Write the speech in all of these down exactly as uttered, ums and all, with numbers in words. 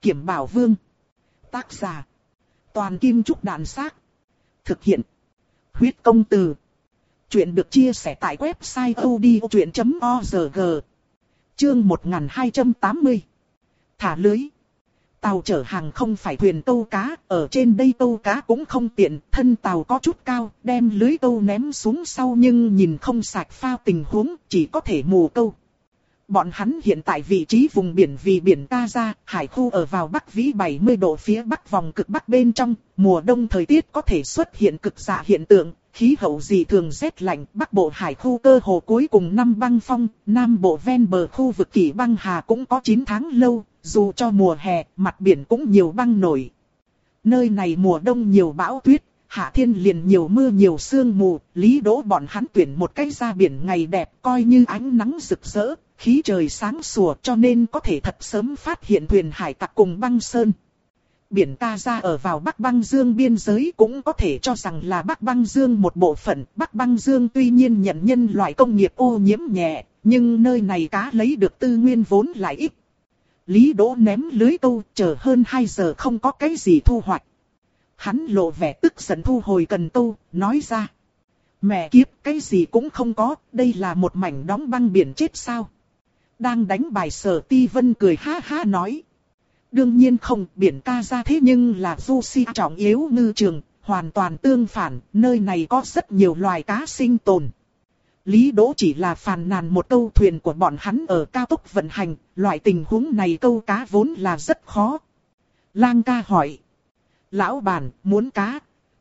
Kiểm Bảo Vương. Tác giả: Toàn Kim Trúc Đàn Xác. Thực hiện: Huyết Công Từ. Chuyện được chia sẻ tại website odchuyện chấm org. Chương một nghìn hai trăm tám mươi. Thả lưới. Tàu chở hàng không phải thuyền câu cá, ở trên đây câu cá cũng không tiện, thân tàu có chút cao, đem lưới câu ném xuống sau nhưng nhìn không sạch phao tình huống, chỉ có thể mù câu. Bọn hắn hiện tại vị trí vùng biển vì biển Gaza, hải khu ở vào bắc vĩ bảy mươi độ phía bắc vòng cực bắc bên trong, mùa đông thời tiết có thể xuất hiện cực dạ hiện tượng, khí hậu dị thường rét lạnh, bắc bộ hải khu cơ hồ cuối cùng năm băng phong, nam bộ ven bờ khu vực kỷ băng hà cũng có chín tháng lâu, dù cho mùa hè, mặt biển cũng nhiều băng nổi. Nơi này mùa đông nhiều bão tuyết, hạ thiên liền nhiều mưa nhiều sương mù, Lý Đỗ bọn hắn tuyển một cái ra biển ngày đẹp coi như ánh nắng rực rỡ, khí trời sáng sủa cho nên có thể thật sớm phát hiện thuyền hải tặc cùng băng sơn. Biển Gaza ở vào Bắc Băng Dương biên giới cũng có thể cho rằng là Bắc Băng Dương một bộ phận. Bắc Băng Dương tuy nhiên nhận nhân loại công nghiệp ô nhiễm nhẹ, nhưng nơi này cá lấy được tư nguyên vốn lại ít. Lý Đỗ ném lưới câu, chờ hơn hai giờ không có cái gì thu hoạch. Hắn lộ vẻ tức giận thu hồi cần câu, nói ra: Mẹ kiếp, cái gì cũng không có, đây là một mảnh đóng băng biển chết sao? Đang đánh bài Sở Ti Vân cười ha ha nói: Đương nhiên không, biển Gaza thế nhưng là du si trọng yếu ngư trường, hoàn toàn tương phản, nơi này có rất nhiều loài cá sinh tồn. Lý Đỗ chỉ là phàn nàn một câu, thuyền của bọn hắn ở cao tốc vận hành, loại tình huống này câu cá vốn là rất khó. Lang ca hỏi: Lão bản, muốn cá?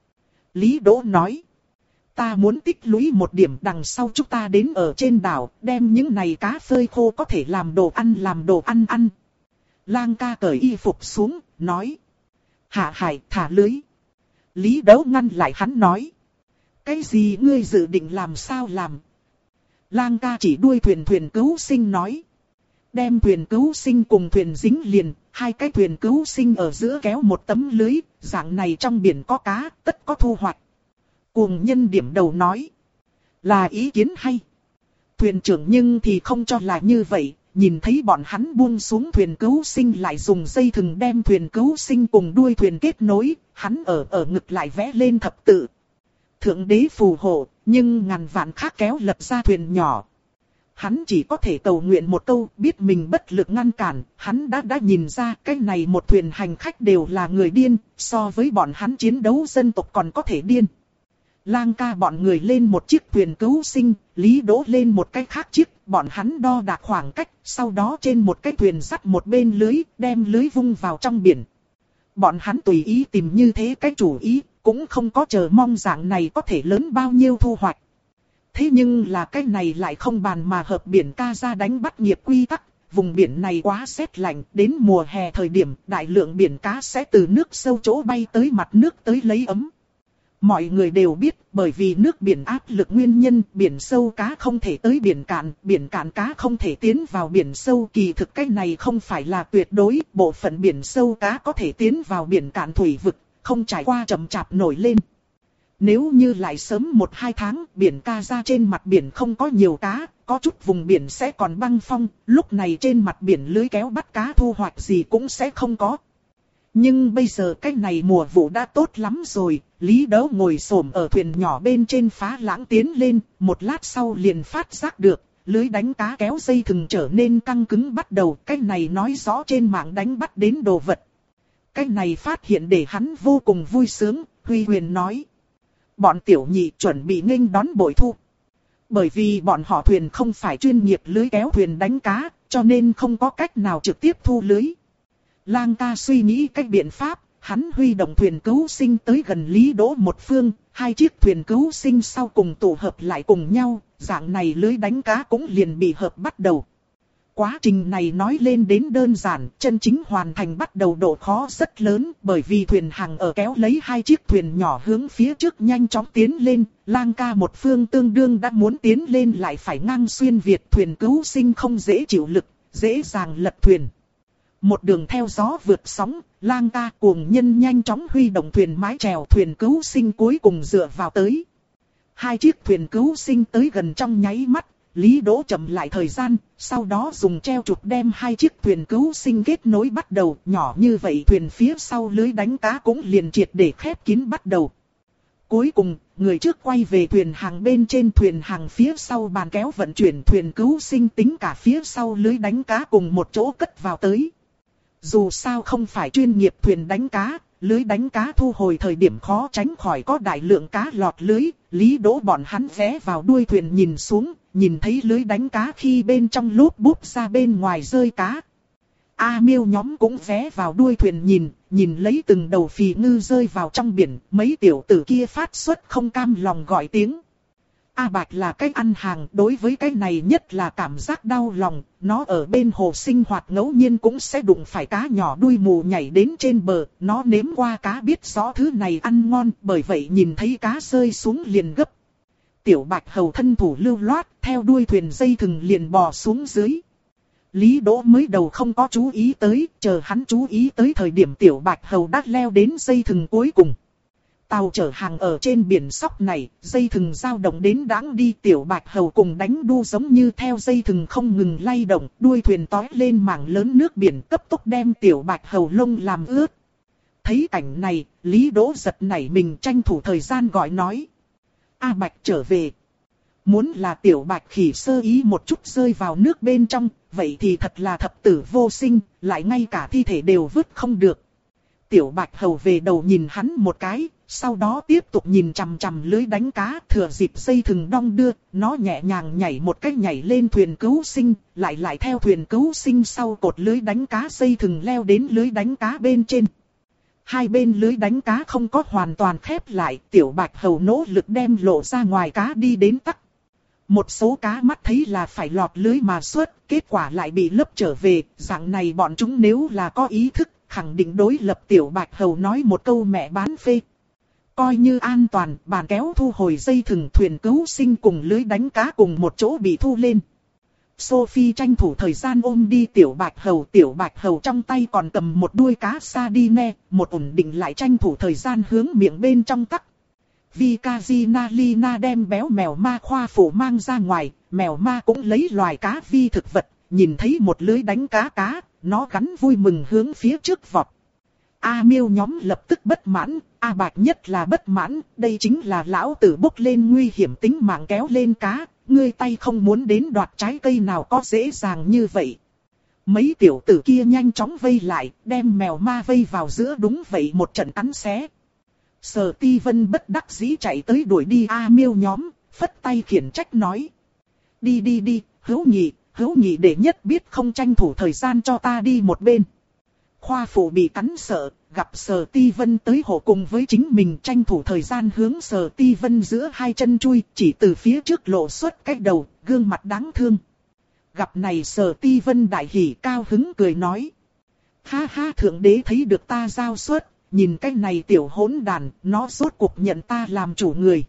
Lý Đỗ nói: Ta muốn tích lũy một điểm, đằng sau chúng ta đến ở trên đảo, đem những này cá phơi khô có thể làm đồ ăn làm đồ ăn ăn. Lang ca cởi y phục xuống, nói: Hạ hải, thả lưới. Lý Đỗ ngăn lại hắn nói: Cái gì ngươi dự định làm sao làm? Lang ca chỉ đuôi thuyền thuyền cứu sinh nói: Đem thuyền cứu sinh cùng thuyền dính liền, hai cái thuyền cứu sinh ở giữa kéo một tấm lưới, dạng này trong biển có cá, tất có thu hoạch. Cuồng nhân điểm đầu nói: Là ý kiến hay. Thuyền trưởng nhưng thì không cho là như vậy, nhìn thấy bọn hắn buông xuống thuyền cứu sinh lại dùng dây thừng đem thuyền cứu sinh cùng đuôi thuyền kết nối, hắn ở ở ngực lại vẽ lên thập tự. Thượng đế phù hộ, nhưng ngàn vạn khác kéo lật ra thuyền nhỏ. Hắn chỉ có thể cầu nguyện một câu, biết mình bất lực ngăn cản, hắn đã đã nhìn ra cái này một thuyền hành khách đều là người điên, so với bọn hắn chiến đấu dân tộc còn có thể điên. Lang ca bọn người lên một chiếc thuyền cứu sinh, Lý Đỗ lên một cái khác chiếc, bọn hắn đo đạc khoảng cách, sau đó trên một cái thuyền dắt một bên lưới, đem lưới vung vào trong biển. Bọn hắn tùy ý tìm như thế cái chủ ý, cũng không có chờ mong dạng này có thể lớn bao nhiêu thu hoạch. Thế nhưng là cái này lại không bàn mà hợp biển Gaza đánh bắt nghiệp quy tắc, vùng biển này quá rét lạnh, đến mùa hè thời điểm đại lượng biển cá sẽ từ nước sâu chỗ bay tới mặt nước tới lấy ấm. Mọi người đều biết, bởi vì nước biển áp lực nguyên nhân, biển sâu cá không thể tới biển cạn, biển cạn cá không thể tiến vào biển sâu. Kỳ thực cái này không phải là tuyệt đối, bộ phận biển sâu cá có thể tiến vào biển cạn thủy vực, không trải qua chậm chạp nổi lên. Nếu như lại sớm một hai tháng, biển Gaza trên mặt biển không có nhiều cá, có chút vùng biển sẽ còn băng phong, lúc này trên mặt biển lưới kéo bắt cá thu hoạch gì cũng sẽ không có. Nhưng bây giờ cái này mùa vụ đã tốt lắm rồi, Lý Đỗ ngồi xổm ở thuyền nhỏ bên trên phá lãng tiến lên, một lát sau liền phát giác được, lưới đánh cá kéo dây thừng trở nên căng cứng bắt đầu, cái này nói rõ trên mạng đánh bắt đến đồ vật. Cái này phát hiện để hắn vô cùng vui sướng, Huy Huyền nói: Bọn tiểu nhị chuẩn bị nghênh đón bội thu. Bởi vì bọn họ thuyền không phải chuyên nghiệp lưới kéo thuyền đánh cá, cho nên không có cách nào trực tiếp thu lưới. Lang ca suy nghĩ cách biện pháp, hắn huy động thuyền cứu sinh tới gần Lý Đỗ một phương, hai chiếc thuyền cứu sinh sau cùng tụ hợp lại cùng nhau, dạng này lưới đánh cá cũng liền bị hợp bắt đầu. Quá trình này nói lên đến đơn giản, chân chính hoàn thành bắt đầu độ khó rất lớn, bởi vì thuyền hàng ở kéo lấy hai chiếc thuyền nhỏ hướng phía trước nhanh chóng tiến lên, Lang ca một phương tương đương đã muốn tiến lên lại phải ngang xuyên Việt, thuyền cứu sinh không dễ chịu lực, dễ dàng lật thuyền. Một đường theo gió vượt sóng, Lang ca cuồng nhân nhanh chóng huy động thuyền mái chèo, thuyền cứu sinh cuối cùng dựa vào tới. Hai chiếc thuyền cứu sinh tới gần trong nháy mắt, Lý Đỗ chậm lại thời gian, sau đó dùng treo chụp đem hai chiếc thuyền cứu sinh kết nối bắt đầu, nhỏ như vậy thuyền phía sau lưới đánh cá cũng liền triệt để khép kín bắt đầu. Cuối cùng, người trước quay về thuyền hàng bên trên, thuyền hàng phía sau bàn kéo vận chuyển thuyền cứu sinh tính cả phía sau lưới đánh cá cùng một chỗ cất vào tới. Dù sao không phải chuyên nghiệp thuyền đánh cá, lưới đánh cá thu hồi thời điểm khó tránh khỏi có đại lượng cá lọt lưới. Lý Đỗ bọn hắn ghé vào đuôi thuyền nhìn xuống, nhìn thấy lưới đánh cá khi bên trong lốp búp ra bên ngoài rơi cá. A Miêu nhóm cũng ghé vào đuôi thuyền nhìn, nhìn lấy từng đầu phì ngư rơi vào trong biển, mấy tiểu tử kia phát xuất không cam lòng gọi tiếng. A Bạch là cái ăn hàng, đối với cái này nhất là cảm giác đau lòng, nó ở bên hồ sinh hoạt ngẫu nhiên cũng sẽ đụng phải cá nhỏ đuôi mù nhảy đến trên bờ, nó nếm qua cá biết rõ thứ này ăn ngon, bởi vậy nhìn thấy cá rơi xuống liền gấp. Tiểu Bạch hầu thân thủ lưu loát, theo đuôi thuyền dây thừng liền bò xuống dưới. Lý Đỗ mới đầu không có chú ý tới, chờ hắn chú ý tới thời điểm Tiểu Bạch hầu đã leo đến dây thừng cuối cùng. Tàu chở hàng ở trên biển sóc này, dây thừng dao động đến đãng đi, Tiểu Bạch hầu cùng đánh đu giống như theo dây thừng không ngừng lay động, đuôi thuyền tói lên mảng lớn nước biển cấp tốc đem Tiểu Bạch hầu lông làm ướt. Thấy cảnh này, Lý Đỗ giật nảy mình tranh thủ thời gian gọi nói. A Bạch trở về. Muốn là Tiểu Bạch khỉ sơ ý một chút rơi vào nước bên trong, vậy thì thật là thập tử vô sinh, lại ngay cả thi thể đều vứt không được. Tiểu Bạch hầu về đầu nhìn hắn một cái, sau đó tiếp tục nhìn chằm chằm lưới đánh cá, thừa dịp dây thừng đong đưa, nó nhẹ nhàng nhảy một cái nhảy lên thuyền cứu sinh, lại lại theo thuyền cứu sinh sau cột lưới đánh cá dây thừng leo đến lưới đánh cá bên trên. Hai bên lưới đánh cá không có hoàn toàn khép lại, Tiểu Bạch hầu nỗ lực đem lộ ra ngoài cá đi đến tắc. Một số cá mắt thấy là phải lọt lưới mà xuất, kết quả lại bị lấp trở về, dạng này bọn chúng nếu là có ý thức, khẳng định đối lập Tiểu Bạch hầu nói một câu mẹ bán phê. Coi như an toàn, bàn kéo thu hồi dây thừng, thuyền cứu sinh cùng lưới đánh cá cùng một chỗ bị thu lên. Sophie tranh thủ thời gian ôm đi Tiểu Bạch hầu, Tiểu Bạch hầu trong tay còn cầm một đuôi cá sardine, một ổn định lại tranh thủ thời gian hướng miệng bên trong tắc. Vikazina Lina đem béo mèo ma khoa phủ mang ra ngoài, mèo ma cũng lấy loài cá vi thực vật, nhìn thấy một lưới đánh cá cá, nó gắn vui mừng hướng phía trước vọt. A Miêu nhóm lập tức bất mãn, A Bạch nhất là bất mãn, đây chính là lão tử bốc lên nguy hiểm tính mạng kéo lên cá, ngươi tay không muốn đến đoạt trái cây nào có dễ dàng như vậy. Mấy tiểu tử kia nhanh chóng vây lại, đem mèo ma vây vào giữa, đúng vậy một trận cắn xé. Sở Ti Vân bất đắc dĩ chạy tới đuổi đi A Miêu nhóm, phất tay khiển trách nói. Đi đi đi, hữu nhị, hữu nhị để nhất biết không tranh thủ thời gian cho ta đi một bên. Khoa phụ bị cắn sợ, gặp Sở Ti Vân tới hộ cùng với chính mình, tranh thủ thời gian hướng Sở Ti Vân giữa hai chân chui, chỉ từ phía trước lộ xuất cái đầu, gương mặt đáng thương. Gặp này Sở Ti Vân đại hỉ cao hứng cười nói. Ha ha, thượng đế thấy được ta giao xuất, nhìn cái này tiểu hỗn đàn, nó rốt cuộc nhận ta làm chủ người.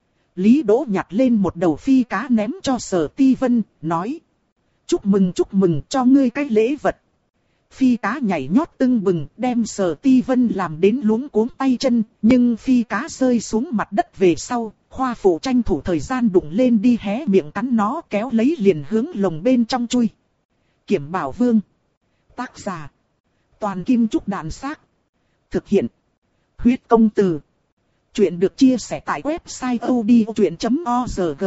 Lý Đỗ nhặt lên một đầu phi cá ném cho Sở Ti Vân, nói. Chúc mừng chúc mừng, cho ngươi cái lễ vật. Phi cá nhảy nhót tưng bừng, đem Sở Ti Vân làm đến luống cuống tay chân, nhưng phi cá rơi xuống mặt đất về sau, khoa phụ tranh thủ thời gian đụng lên đi hé miệng cắn nó, kéo lấy liền hướng lồng bên trong chui. Kiểm Bảo Vương. Tác giả. Toàn Kim Trúc Đàn Xác. Thực hiện. Huyết Công Từ. Chuyện được chia sẻ tại website odchuyện chấm org.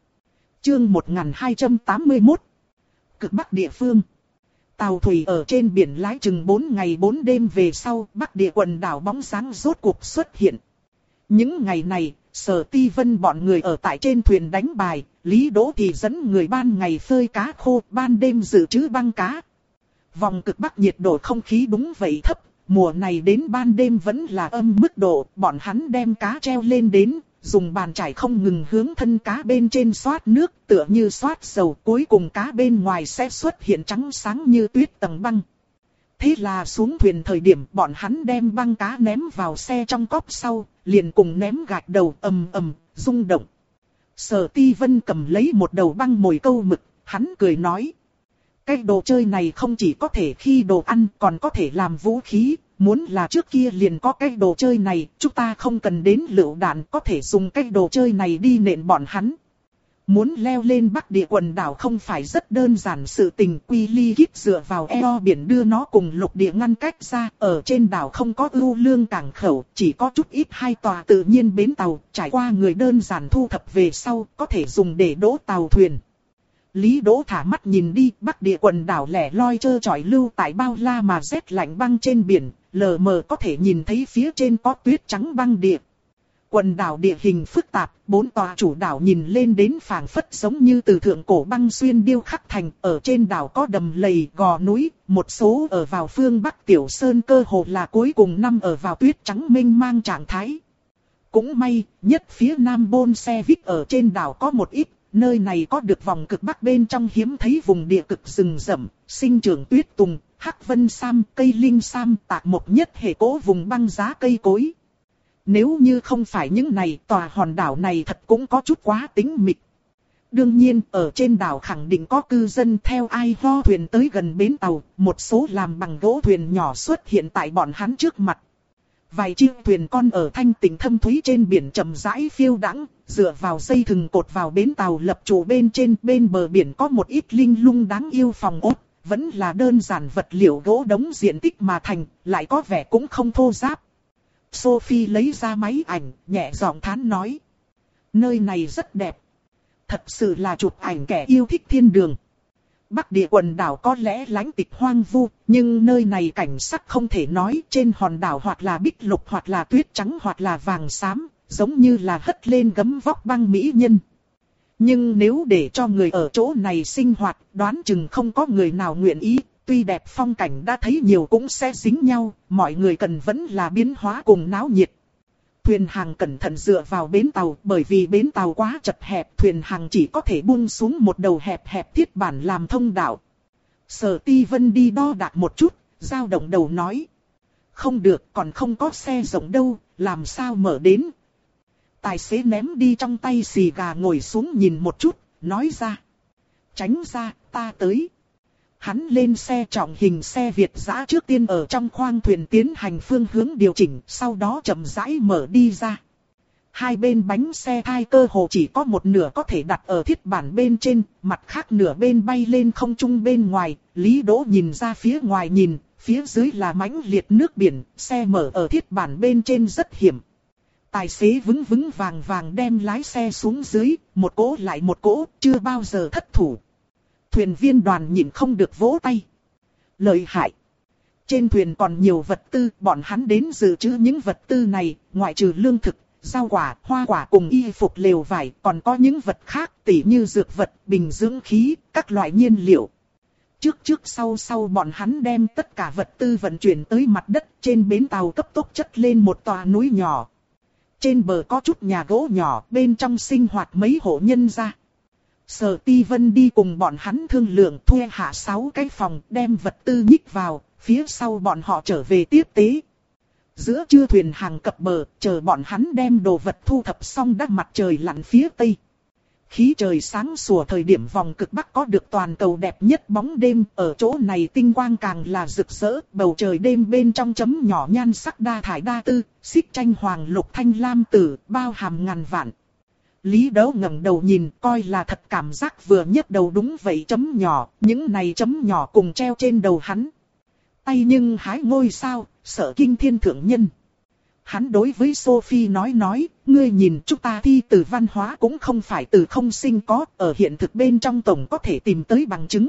Chương một nghìn hai trăm tám mươi mốt. Cực Bắc địa phương. Tàu thủy ở trên biển lái chừng bốn ngày bốn đêm về sau, Bắc địa quần đảo bóng sáng rốt cuộc xuất hiện. Những ngày này, Sở Ti Vân bọn người ở tại trên thuyền đánh bài, Lý Đỗ thì dẫn người ban ngày phơi cá khô, ban đêm dự trữ băng cá. Vòng cực Bắc nhiệt độ không khí đúng vậy thấp, mùa này đến ban đêm vẫn là âm mức độ, bọn hắn đem cá treo lên đến, dùng bàn chải không ngừng hướng thân cá bên trên xoát nước, tựa như xoát dầu, cuối cùng cá bên ngoài sẽ xuất hiện trắng sáng như tuyết tầng băng. Thế là xuống thuyền thời điểm bọn hắn đem băng cá ném vào xe trong cốp sau, liền cùng ném gạch đầu ầm ầm, rung động. Sở Ti Vân cầm lấy một đầu băng mồi câu mực, hắn cười nói. Cái đồ chơi này không chỉ có thể khi đồ ăn, còn có thể làm vũ khí. Muốn là trước kia liền có cái đồ chơi này, chúng ta không cần đến lựu đạn, có thể dùng cái đồ chơi này đi nện bọn hắn. Muốn leo lên Bắc Địa quần đảo không phải rất đơn giản sự tình. Quy Ly Kít dựa vào eo biển đưa nó cùng lục địa ngăn cách ra. Ở trên đảo không có ưu lương cảng khẩu, chỉ có chút ít hai tòa tự nhiên bến tàu. Trải qua người đơn giản thu thập về sau, có thể dùng để đỗ tàu thuyền. Lý Đỗ thả mắt nhìn đi, Bắc Địa quần đảo lẻ loi trơ trọi lưu tại bao la mà rét lạnh băng trên biển. Lờ mờ có thể nhìn thấy phía trên có tuyết trắng băng địa. Quần đảo địa hình phức tạp, bốn tòa chủ đảo nhìn lên đến phảng phất giống như từ thượng cổ băng xuyên điêu khắc thành. Ở trên đảo có đầm lầy, gò núi, một số ở vào phương Bắc Tiểu Sơn cơ hồ là cuối cùng năm ở vào tuyết trắng mênh mang trạng thái. Cũng may, nhất phía Nam Bôn Xe Vích ở trên đảo có một ít, nơi này có được vòng cực Bắc bên trong hiếm thấy vùng địa cực rừng rậm, sinh trưởng tuyết tùng, hắc vân sam, cây linh sam, tạc một nhất hệ cố vùng băng giá cây cối. Nếu như không phải những này, tòa hòn đảo này thật cũng có chút quá tĩnh mịch. Đương nhiên, ở trên đảo khẳng định có cư dân theo ai ho thuyền tới gần bến tàu, một số làm bằng gỗ thuyền nhỏ xuất hiện tại bọn hắn trước mặt. Vài chiếc thuyền con ở thanh tịnh thâm thúy trên biển chậm rãi phiêu đãng, dựa vào dây thừng cột vào bến tàu lập trụ bên trên. Bên bờ biển có một ít linh lung đáng yêu phòng ốt, vẫn là đơn giản vật liệu gỗ đống diện tích mà thành, lại có vẻ cũng không thô ráp. Sophie lấy ra máy ảnh, nhẹ giọng thán nói. Nơi này rất đẹp. Thật sự là chụp ảnh kẻ yêu thích thiên đường. Bắc Địa quần đảo có lẽ lãnh tịch hoang vu, nhưng nơi này cảnh sắc không thể nói. Trên hòn đảo hoặc là bích lục hoặc là tuyết trắng hoặc là vàng xám, giống như là hất lên gấm vóc băng mỹ nhân. Nhưng nếu để cho người ở chỗ này sinh hoạt, đoán chừng không có người nào nguyện ý. Tuy đẹp phong cảnh đã thấy nhiều cũng sẽ dính nhau, mọi người cần vẫn là biến hóa cùng náo nhiệt. Thuyền hàng cẩn thận dựa vào bến tàu, bởi vì bến tàu quá chật hẹp, thuyền hàng chỉ có thể buông xuống một đầu hẹp hẹp thiết bản làm thông đạo. Sở Ti Vân đi đo đạc một chút, dao động đầu nói. Không được, còn không có xe rộng đâu, làm sao mở đến. Tài xế ném đi trong tay xì gà ngồi xuống nhìn một chút, nói ra. Tránh ra, ta tới. Hắn lên xe trọng hình xe Việt dã trước tiên ở trong khoang thuyền tiến hành phương hướng điều chỉnh, sau đó chậm rãi mở đi ra. Hai bên bánh xe thai cơ hồ chỉ có một nửa có thể đặt ở thiết bản bên trên, mặt khác nửa bên bay lên không trung bên ngoài. Lý Đỗ nhìn ra phía ngoài nhìn, phía dưới là mãnh liệt nước biển, xe mở ở thiết bản bên trên rất hiểm. Tài xế vững vững vàng vàng đem lái xe xuống dưới, một cỗ lại một cỗ, chưa bao giờ thất thủ. Thuyền viên đoàn nhìn không được vỗ tay. Lợi hại. Trên thuyền còn nhiều vật tư, bọn hắn đến dự trữ những vật tư này, ngoại trừ lương thực, rau quả, hoa quả cùng y phục lều vải, còn có những vật khác, tỉ như dược vật, bình dưỡng khí, các loại nhiên liệu. Trước trước sau sau bọn hắn đem tất cả vật tư vận chuyển tới mặt đất, trên bến tàu cấp tốc chất lên một tòa núi nhỏ. Trên bờ có chút nhà gỗ nhỏ, bên trong sinh hoạt mấy hộ nhân gia. Sở Ti Vân đi cùng bọn hắn thương lượng thuê hạ sáu cái phòng, đem vật tư nhích vào, phía sau bọn họ trở về tiếp tế. Giữa trưa thuyền hàng cập bờ, chờ bọn hắn đem đồ vật thu thập xong đã mặt trời lặn phía tây. Khí trời sáng sủa thời điểm vòng cực Bắc có được toàn cầu đẹp nhất bóng đêm, ở chỗ này tinh quang càng là rực rỡ, bầu trời đêm bên trong chấm nhỏ nhan sắc đa thải đa tư, xích tranh hoàng lục thanh lam tử, bao hàm ngàn vạn. Lý Đỗ ngẩng đầu nhìn, coi là thật cảm giác vừa nhấc đầu đúng vậy chấm nhỏ, những này chấm nhỏ cùng treo trên đầu hắn. Tay nhưng hái ngôi sao, sợ kinh thiên thượng nhân. Hắn đối với Sophie nói nói, ngươi nhìn chúng ta thi từ văn hóa cũng không phải từ không sinh có, ở hiện thực bên trong tổng có thể tìm tới bằng chứng.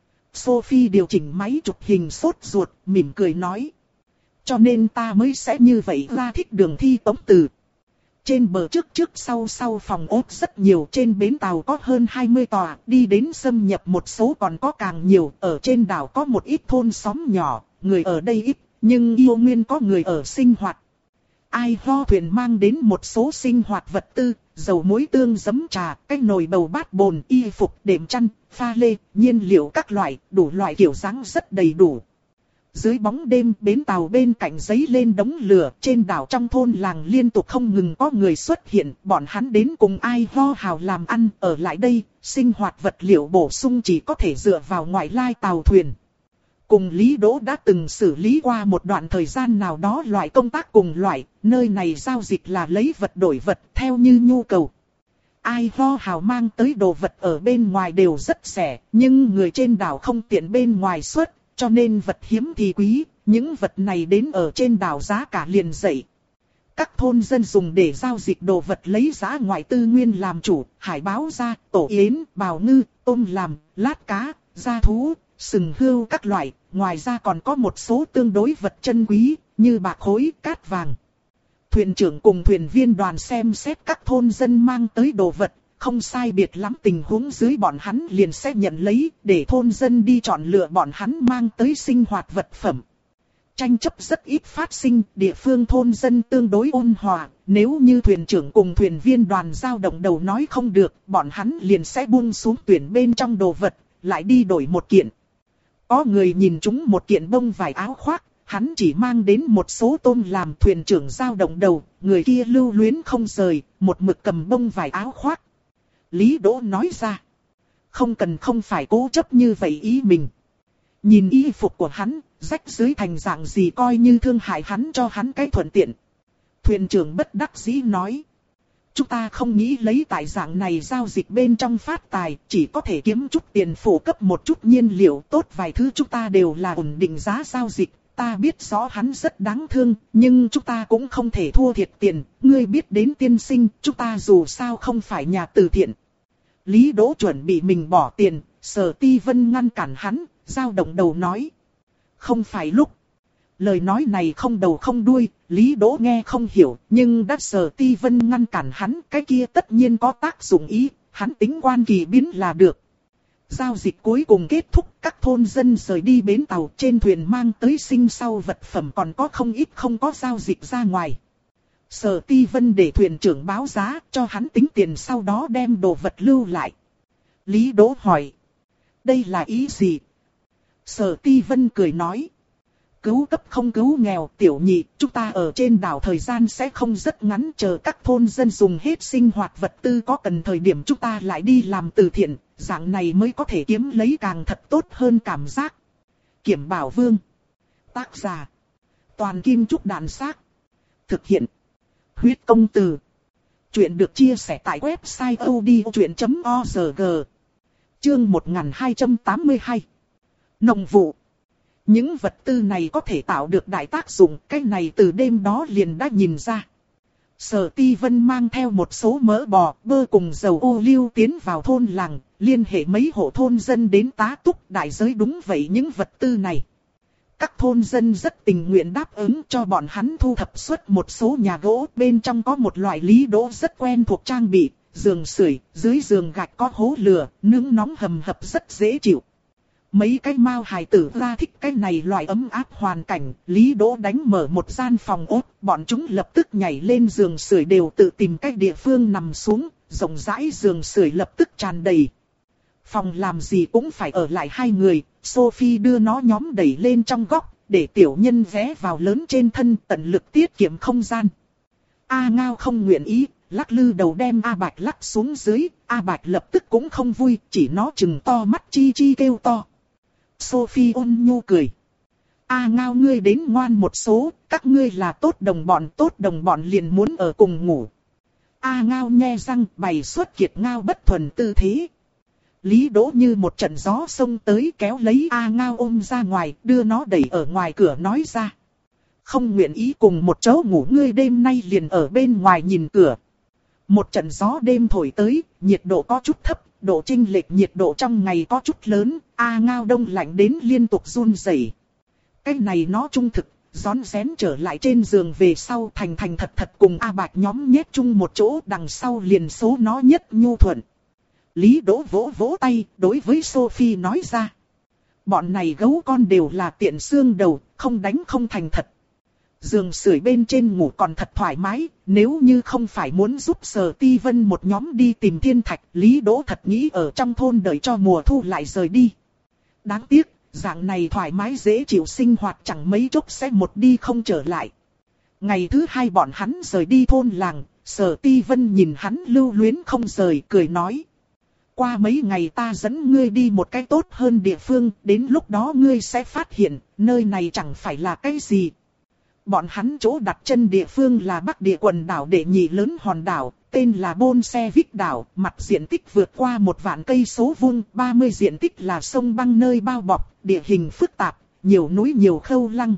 Sophie điều chỉnh máy chụp hình sốt ruột, mỉm cười nói. Cho nên ta mới sẽ như vậy ra thích đường thi tống từ. Trên bờ trước trước sau sau phòng ốt rất nhiều, trên bến tàu có hơn hai mươi tòa, đi đến xâm nhập một số còn có càng nhiều, ở trên đảo có một ít thôn xóm nhỏ, người ở đây ít, nhưng yêu nguyên có người ở sinh hoạt. Ai ho thuyền mang đến một số sinh hoạt vật tư, dầu muối tương giấm trà, cái nồi bầu bát bồn, y phục, đệm chăn, pha lê, nhiên liệu các loại, đủ loại kiểu dáng rất đầy đủ. Dưới bóng đêm, bến tàu bên cạnh giấy lên đống lửa, trên đảo trong thôn làng liên tục không ngừng có người xuất hiện, bọn hắn đến cùng ai ho hào làm ăn, ở lại đây, sinh hoạt vật liệu bổ sung chỉ có thể dựa vào ngoại lai tàu thuyền. Cùng Lý Đỗ đã từng xử lý qua một đoạn thời gian nào đó loại công tác cùng loại, nơi này giao dịch là lấy vật đổi vật theo như nhu cầu. ai ho hào mang tới đồ vật ở bên ngoài đều rất rẻ, nhưng người trên đảo không tiện bên ngoài xuất, cho nên vật hiếm thì quý, những vật này đến ở trên đảo giá cả liền dậy. Các thôn dân dùng để giao dịch đồ vật lấy giá ngoại tư nguyên làm chủ, hải báo gia, tổ yến, bào ngư, tôm làm, lát cá, gia thú, sừng hươu các loại, ngoài ra còn có một số tương đối vật chân quý, như bạc khối, cát vàng. Thuyền trưởng cùng thuyền viên đoàn xem xét các thôn dân mang tới đồ vật, không sai biệt lắm tình huống dưới bọn hắn liền sẽ nhận lấy, để thôn dân đi chọn lựa bọn hắn mang tới sinh hoạt vật phẩm. Tranh chấp rất ít phát sinh, địa phương thôn dân tương đối ôn hòa, nếu như thuyền trưởng cùng thuyền viên đoàn giao động đầu nói không được, bọn hắn liền sẽ buông xuống tuyển bên trong đồ vật, lại đi đổi một kiện. Có người nhìn chúng một kiện bông vải áo khoác, hắn chỉ mang đến một số tôm làm, thuyền trưởng giao động đầu, người kia lưu luyến không rời, một mực cầm bông vải áo khoác. Lý Đỗ nói ra, không cần không phải cố chấp như vậy ý mình. Nhìn y phục của hắn, rách dưới thành dạng gì coi như thương hại hắn cho hắn cái thuận tiện. Thuyền trưởng bất đắc dĩ nói, chúng ta không nghĩ lấy tại dạng này giao dịch bên trong phát tài, chỉ có thể kiếm chút tiền phổ cấp một chút nhiên liệu tốt, vài thứ chúng ta đều là ổn định giá giao dịch. Ta biết rõ hắn rất đáng thương, nhưng chúng ta cũng không thể thua thiệt tiền, ngươi biết đến tiên sinh, chúng ta dù sao không phải nhà từ thiện. Lý Đỗ chuẩn bị mình bỏ tiền, Sở Ti Vân ngăn cản hắn, dao động đầu nói. Không phải lúc. Lời nói này không đầu không đuôi, Lý Đỗ nghe không hiểu, nhưng đã Sở Ti Vân ngăn cản hắn, cái kia tất nhiên có tác dụng ý, hắn tính quan kỳ biến là được. Giao dịch cuối cùng kết thúc, các thôn dân rời đi bến tàu, trên thuyền mang tới sinh sau vật phẩm còn có không ít không có giao dịch ra ngoài. Sở Ti Vân để thuyền trưởng báo giá, cho hắn tính tiền sau đó đem đồ vật lưu lại. Lý Đỗ hỏi, đây là ý gì? Sở Ti Vân cười nói, cứu cấp không cứu nghèo, tiểu nhị, chúng ta ở trên đảo thời gian sẽ không rất ngắn, chờ các thôn dân dùng hết sinh hoạt vật tư có cần thời điểm chúng ta lại đi làm từ thiện, dạng này mới có thể kiếm lấy càng thật tốt hơn cảm giác. Kiểm Bảo Vương. Tác giả, Toàn Kim Trúc Đàn Xác. Thực hiện, Huyết Công Từ. Chuyện được chia sẻ tại website odchuyện chấm org. Chương một nghìn hai trăm tám mươi hai. Nông vụ. Những vật tư này có thể tạo được đại tác dụng, cái này từ đêm đó liền đã nhìn ra. Sở Ti Vân mang theo một số mỡ bò, bơ cùng dầu ô liu tiến vào thôn làng, liên hệ mấy hộ thôn dân đến tá túc, đại giới đúng vậy những vật tư này. Các thôn dân rất tình nguyện đáp ứng cho bọn hắn thu thập xuất một số nhà gỗ, bên trong có một loại Lý Đỗ rất quen thuộc trang bị, giường sưởi, dưới giường gạch có hố lửa, nướng nóng hầm hập rất dễ chịu. Mấy cái mao hài tử ra thích cái này loại ấm áp hoàn cảnh, Lý Đỗ đánh mở một gian phòng ốt, bọn chúng lập tức nhảy lên giường sưởi đều tự tìm cách địa phương nằm xuống, rộng rãi giường sưởi lập tức tràn đầy. Phòng làm gì cũng phải ở lại hai người, Sophie đưa nó nhóm đẩy lên trong góc, để tiểu nhân ghé vào lớn trên thân, tận lực tiết kiệm không gian. A Ngao không nguyện ý, lắc lư đầu đem A Bạch lắc xuống dưới, A Bạch lập tức cũng không vui, chỉ nó chừng to mắt chi chi kêu to. Sophie ôn nhu cười. A Ngao ngươi đến ngoan một số, các ngươi là tốt đồng bọn, tốt đồng bọn liền muốn ở cùng ngủ. A Ngao nhe răng bày xuất kiệt ngao bất thuần tư thế. Lý Đỗ như một trận gió xông tới kéo lấy A Ngao ôm ra ngoài, đưa nó đẩy ở ngoài cửa nói ra. Không nguyện ý cùng một chỗ ngủ ngươi đêm nay liền ở bên ngoài nhìn cửa. Một trận gió đêm thổi tới, nhiệt độ có chút thấp, độ chênh lệch nhiệt độ trong ngày có chút lớn, A Ngao đông lạnh đến liên tục run rẩy. Cái này nó trung thực, rón rén trở lại trên giường về sau thành thành thật thật cùng A Bạch nhóm nhét chung một chỗ, đằng sau liền số nó nhất nhu thuận. Lý Đỗ vỗ vỗ tay, đối với Sophie nói ra. Bọn này gấu con đều là tiện xương đầu, không đánh không thành thật. Giường sưởi bên trên ngủ còn thật thoải mái, nếu như không phải muốn giúp Sở Ti Vân một nhóm đi tìm thiên thạch, Lý Đỗ thật nghĩ ở trong thôn đợi cho mùa thu lại rời đi. Đáng tiếc, dạng này thoải mái dễ chịu sinh hoạt chẳng mấy chốc sẽ một đi không trở lại. Ngày thứ hai bọn hắn rời đi thôn làng, Sở Ti Vân nhìn hắn lưu luyến không rời, cười nói. Qua mấy ngày ta dẫn ngươi đi một cái tốt hơn địa phương, đến lúc đó ngươi sẽ phát hiện, nơi này chẳng phải là cái gì. Bọn hắn chỗ đặt chân địa phương là Bắc Địa quần đảo đệ nhị lớn hòn đảo, tên là Bolshevik đảo, mặt diện tích vượt qua một vạn cây số vuông, ba mươi diện tích là sông băng nơi bao bọc, địa hình phức tạp, nhiều núi nhiều khâu lăng.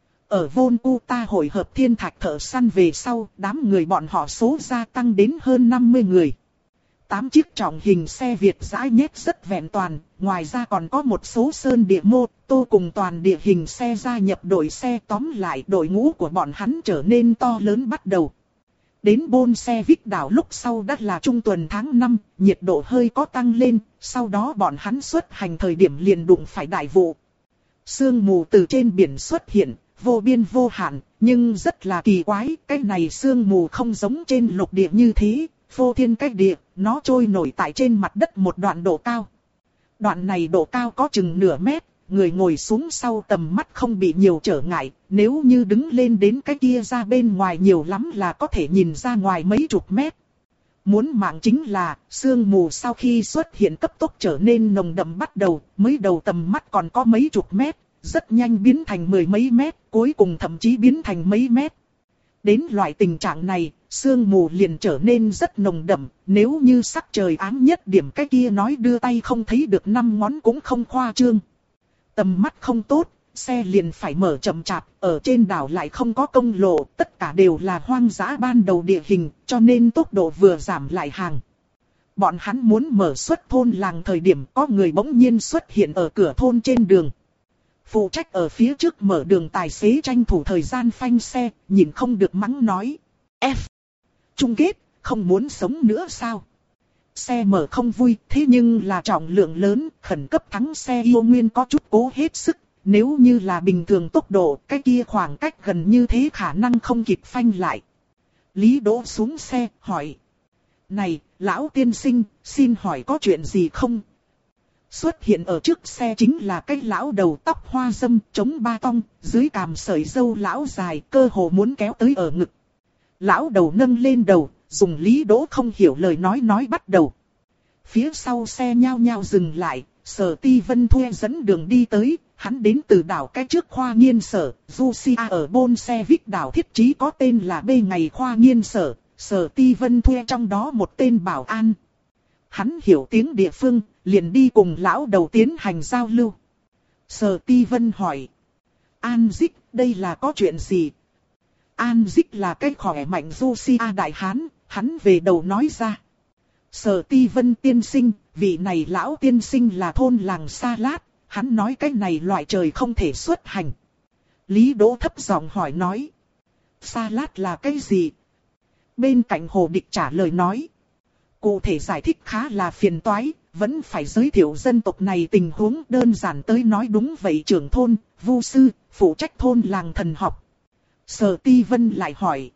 Ở Volta hội hợp thiên thạch thợ săn về sau, đám người bọn họ số gia tăng đến hơn năm mươi người. Tám chiếc trọng hình xe Việt dã nhét rất vẹn toàn, ngoài ra còn có một số sơn địa mô tô cùng toàn địa hình xe gia nhập đội xe, tóm lại đội ngũ của bọn hắn trở nên to lớn bắt đầu. Đến Bolshevik đảo lúc sau đã là trung tuần tháng năm, nhiệt độ hơi có tăng lên, sau đó bọn hắn xuất hành thời điểm liền đụng phải đại vụ. Sương mù từ trên biển xuất hiện, vô biên vô hạn, nhưng rất là kỳ quái, cái này sương mù không giống trên lục địa như thế, phô thiên cách địa, nó trôi nổi tại trên mặt đất một đoạn độ cao. Đoạn này độ cao có chừng nửa mét, người ngồi xuống sau tầm mắt không bị nhiều trở ngại, nếu như đứng lên đến cái kia ra bên ngoài nhiều lắm là có thể nhìn ra ngoài mấy chục mét. Muốn mạng chính là, sương mù sau khi xuất hiện cấp tốc trở nên nồng đậm bắt đầu, mới đầu tầm mắt còn có mấy chục mét, rất nhanh biến thành mười mấy mét, cuối cùng thậm chí biến thành mấy mét. Đến loại tình trạng này, sương mù liền trở nên rất nồng đậm, nếu như sắc trời ám nhất điểm cái kia nói đưa tay không thấy được năm ngón cũng không khoa trương. Tầm mắt không tốt, xe liền phải mở chậm chạp, ở trên đảo lại không có công lộ, tất cả đều là hoang dã ban đầu địa hình, cho nên tốc độ vừa giảm lại hàng. Bọn hắn muốn mở xuất thôn làng thời điểm có người bỗng nhiên xuất hiện ở cửa thôn trên đường. Phụ trách ở phía trước mở đường tài xế tranh thủ thời gian phanh xe, nhìn không được mắng nói. F. Chung kết, không muốn sống nữa sao? Xe mở không vui, thế nhưng là trọng lượng lớn, khẩn cấp thắng xe yêu nguyên có chút cố hết sức. Nếu như là bình thường tốc độ, cái kia khoảng cách gần như thế khả năng không kịp phanh lại. Lý Đỗ xuống xe, hỏi. Này, lão tiên sinh, xin hỏi có chuyện gì không? Xuất hiện ở trước xe chính là cái lão đầu tóc hoa râm, chống ba tong, dưới cằm sợi râu lão dài, cơ hồ muốn kéo tới ở ngực. Lão đầu nâng lên đầu, dùng Lý Đỗ không hiểu lời nói nói bắt đầu. Phía sau xe nhao nhao dừng lại, Sở Ti Vân thuê dẫn đường đi tới, hắn đến từ đảo cái trước khoa nghiên sở, Russia ở Bolshevik đảo thiết trí có tên là B ngày khoa nghiên sở, Sở Ti Vân thuê trong đó một tên bảo an. Hắn hiểu tiếng địa phương, liền đi cùng lão đầu tiến hành giao lưu. Sở Ti Vân hỏi. An Dích, đây là có chuyện gì? An Dích là cái khỏe mạnh Russia đại hán, hắn về đầu nói ra. Sở Ti Vân tiên sinh, vị này lão tiên sinh là thôn làng Sa Lát, hắn nói cái này loại trời không thể xuất hành. Lý Đỗ thấp giọng hỏi nói. Sa Lát là cái gì? Bên cạnh Hồ Địch trả lời nói. Cụ thể giải thích khá là phiền toái, vẫn phải giới thiệu dân tộc này tình huống, đơn giản tới nói đúng vậy, trưởng thôn, vu sư, phụ trách thôn làng thần học. Sở Ti Vân lại hỏi.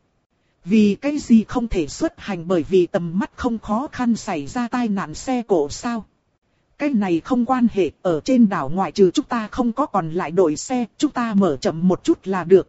Vì cái gì không thể xuất hành, bởi vì tầm mắt không khó khăn xảy ra tai nạn xe cộ sao? Cái này không quan hệ, ở trên đảo ngoại trừ chúng ta không có còn lại đội xe, chúng ta mở chậm một chút là được.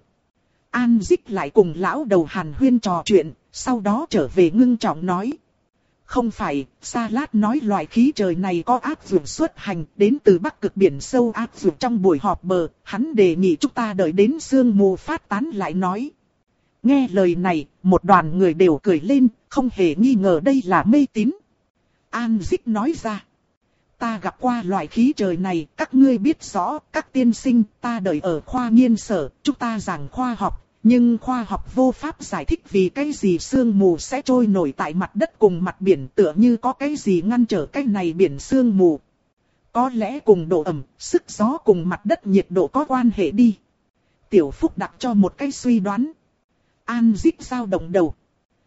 An Dích lại cùng lão đầu Hàn Huyên trò chuyện, sau đó trở về ngưng trọng nói. Không phải, Sa Lát nói loại khí trời này có áp dụng xuất hành, đến từ Bắc Cực biển sâu áp dụng trong buổi họp bờ, hắn đề nghị chúng ta đợi đến sương mù phát tán lại nói. Nghe lời này, một đoàn người đều cười lên, không hề nghi ngờ đây là mê tín. An Dích nói ra. Ta gặp qua loại khí trời này, các ngươi biết rõ, các tiên sinh, ta đợi ở khoa nghiên sở, chúng ta giảng khoa học. Nhưng khoa học vô pháp giải thích vì cái gì sương mù sẽ trôi nổi tại mặt đất cùng mặt biển, tựa như có cái gì ngăn trở cái này biển sương mù. Có lẽ cùng độ ẩm, sức gió cùng mặt đất nhiệt độ có quan hệ đi. Tiểu Phúc đặt cho một cái suy đoán. An Dích dao động đầu.